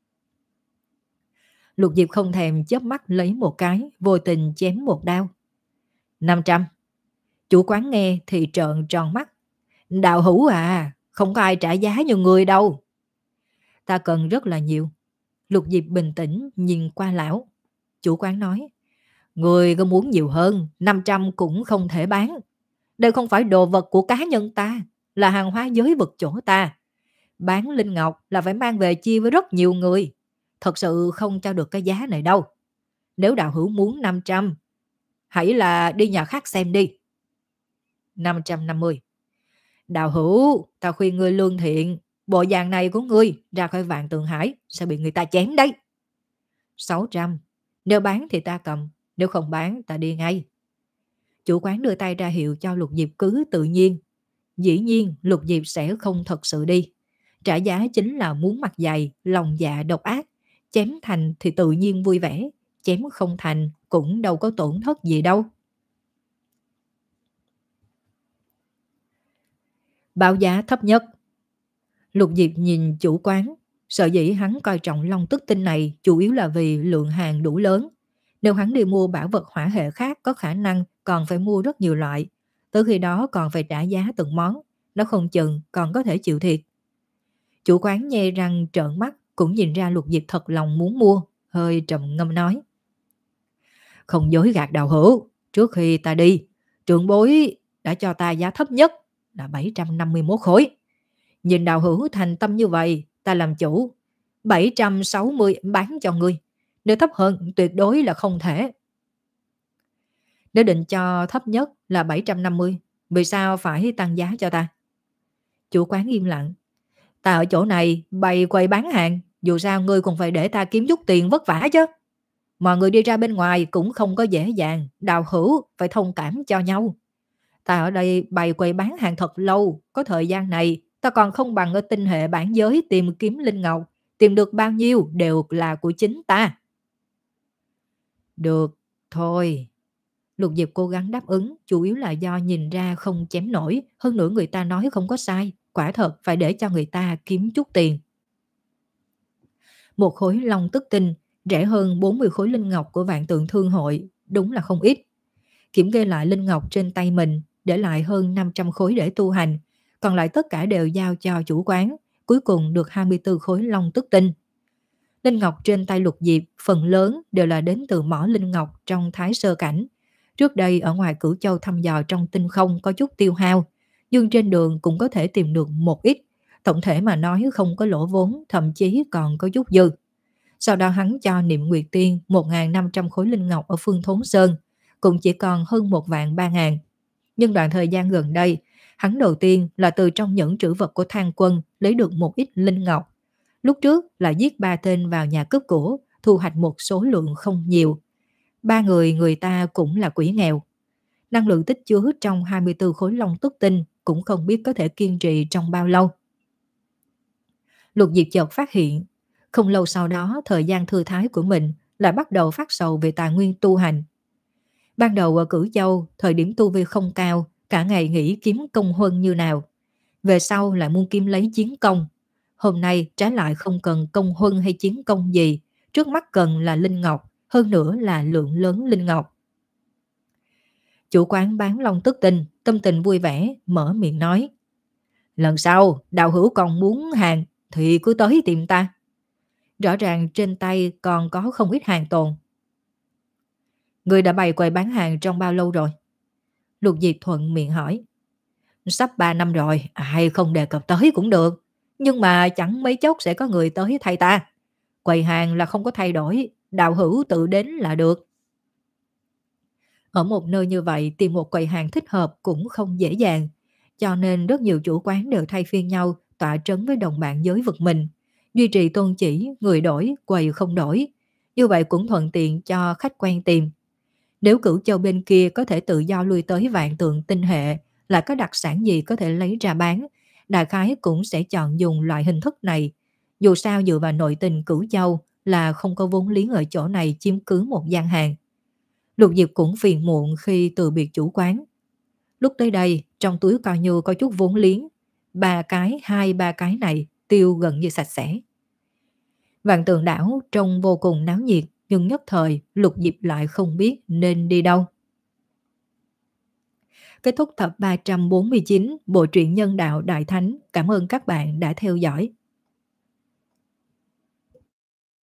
Lục Diệp không thèm chớp mắt lấy một cái, vô tình chém một đao. năm trăm. Chủ quán nghe thì trợn tròn mắt. Đạo hữu à, không có ai trả giá như người đâu. Ta cần rất là nhiều. Lục Diệp bình tĩnh nhìn qua lão. Chủ quán nói, người có muốn nhiều hơn, năm trăm cũng không thể bán. Đây không phải đồ vật của cá nhân ta, là hàng hóa giới vực chỗ ta. Bán linh ngọc là phải mang về chia với rất nhiều người. Thật sự không cho được cái giá này đâu. Nếu đạo hữu muốn năm trăm, hãy là đi nhà khác xem đi. năm trăm năm mươi. Đạo hữu, ta khuyên ngươi lương thiện. Bộ dạng này của ngươi ra khỏi vạn tường hải sẽ bị người ta chém đấy. sáu trăm. Nếu bán thì ta cầm. Nếu không bán ta đi ngay. Chủ quán đưa tay ra hiệu cho Lục Diệp cứ tự nhiên. Dĩ nhiên Lục Diệp sẽ không thật sự đi. Trả giá chính là muốn mặt dày, lòng dạ độc ác. Chém thành thì tự nhiên vui vẻ. Chém không thành cũng đâu có tổn thất gì đâu. Báo giá thấp nhất. Lục Diệp nhìn chủ quán. Sợ dĩ hắn coi trọng long tức tinh này chủ yếu là vì lượng hàng đủ lớn. Nếu hắn đi mua bảo vật hỏa hệ khác có khả năng còn phải mua rất nhiều loại. Tới khi đó còn phải trả giá từng món. Nó không chừng còn có thể chịu thiệt. Chủ quán nhe răng trợn mắt cũng nhìn ra Lục Diệp thật lòng muốn mua. Hơi trầm ngâm nói. Không dối gạt đạo hữu. Trước khi ta đi, trưởng bối đã cho ta giá thấp nhất là bảy trăm năm mươi mốt khối. Nhìn đạo hữu thành tâm như vậy, ta làm chủ. bảy trăm sáu mươi bán cho ngươi. Nếu thấp hơn tuyệt đối là không thể. Nếu định cho thấp nhất là bảy trăm năm mươi, vì sao phải tăng giá cho ta? Chủ quán im lặng. Ta ở chỗ này bày quầy bán hàng, dù sao ngươi cũng phải để ta kiếm chút tiền vất vả chứ. Mọi người đi ra bên ngoài cũng không có dễ dàng, đạo hữu phải thông cảm cho nhau. Ta ở đây bày quầy bán hàng thật lâu, có thời gian này ta còn không bằng ở tinh hệ bản giới tìm kiếm linh ngọc, tìm được bao nhiêu đều là của chính ta. Được, thôi. Lục Diệp cố gắng đáp ứng, chủ yếu là do nhìn ra không chém nổi, hơn nữa người ta nói không có sai, quả thật phải để cho người ta kiếm chút tiền. Một khối long tức tinh, rẻ hơn bốn mươi khối linh ngọc của vạn tượng thương hội, đúng là không ít. Kiểm kê lại linh ngọc trên tay mình, để lại hơn năm trăm khối để tu hành, còn lại tất cả đều giao cho chủ quán, cuối cùng được hai mươi tư khối long tức tinh. Linh ngọc trên tay Lục Diệp phần lớn đều là đến từ mỏ linh ngọc trong Thái Sơ Cảnh. Trước đây ở ngoài Cửu Châu thăm dò trong tinh không có chút tiêu hao, nhưng trên đường cũng có thể tìm được một ít. Tổng thể mà nói không có lỗ vốn, thậm chí còn có chút dư. Sau đó hắn cho Niệm Nguyệt Tiên một nghìn năm trăm khối linh ngọc ở Phương Thốn Sơn, cũng chỉ còn hơn một vạn ba ngàn. Nhưng đoạn thời gian gần đây, hắn đầu tiên là từ trong những trữ vật của Thang Quân lấy được một ít linh ngọc. Lúc trước là giết ba tên vào nhà cướp của, thu hoạch một số lượng không nhiều. Ba người người ta cũng là quỷ nghèo. Năng lượng tích chứa trong hai mươi tư khối long tức tinh cũng không biết có thể kiên trì trong bao lâu. Lục Diệp chợt phát hiện, không lâu sau đó thời gian thư thái của mình lại bắt đầu phát sầu về tài nguyên tu hành. Ban đầu ở Cửu Châu, thời điểm tu vi không cao, cả ngày nghĩ kiếm công huân như nào. Về sau lại muốn kiếm lấy chiến công. Hôm nay trái lại không cần công huân hay chiến công gì, trước mắt cần là linh ngọc, hơn nữa là lượng lớn linh ngọc. Chủ quán bán long tức tinh, tâm tình vui vẻ, mở miệng nói. Lần sau, đạo hữu còn muốn hàng thì cứ tới tìm ta. Rõ ràng trên tay còn có không ít hàng tồn. Người đã bày quầy bán hàng trong bao lâu rồi? Lục Diệp thuận miệng hỏi. Sắp ba năm rồi, ai không đề cập tới cũng được. Nhưng mà chẳng mấy chốc sẽ có người tới thay ta. Quầy hàng là không có thay đổi, đạo hữu tự đến là được. Ở một nơi như vậy tìm một quầy hàng thích hợp cũng không dễ dàng. Cho nên rất nhiều chủ quán đều thay phiên nhau tọa trấn với đồng bạn giới vực mình. Duy trì tôn chỉ, người đổi, quầy không đổi. Như vậy cũng thuận tiện cho khách quen tìm. Nếu Cửu Châu bên kia có thể tự do lui tới vạn tượng tinh hệ, lại có đặc sản gì có thể lấy ra bán, đại khái cũng sẽ chọn dùng loại hình thức này. Dù sao dựa vào nội tình Cửu Châu là không có vốn liếng ở chỗ này chiếm cứ một gian hàng. Lục Diệp cũng phiền muộn khi từ biệt chủ quán. Lúc tới đây, trong túi coi như có chút vốn liếng, ba cái, hai ba cái này tiêu gần như sạch sẽ. Vạn Tượng đảo trông vô cùng náo nhiệt, nhưng nhất thời Lục Diệp lại không biết nên đi đâu. Kết thúc tập ba trăm bốn mươi chín Bộ truyện Nhân đạo Đại Thánh. Cảm ơn các bạn đã theo dõi.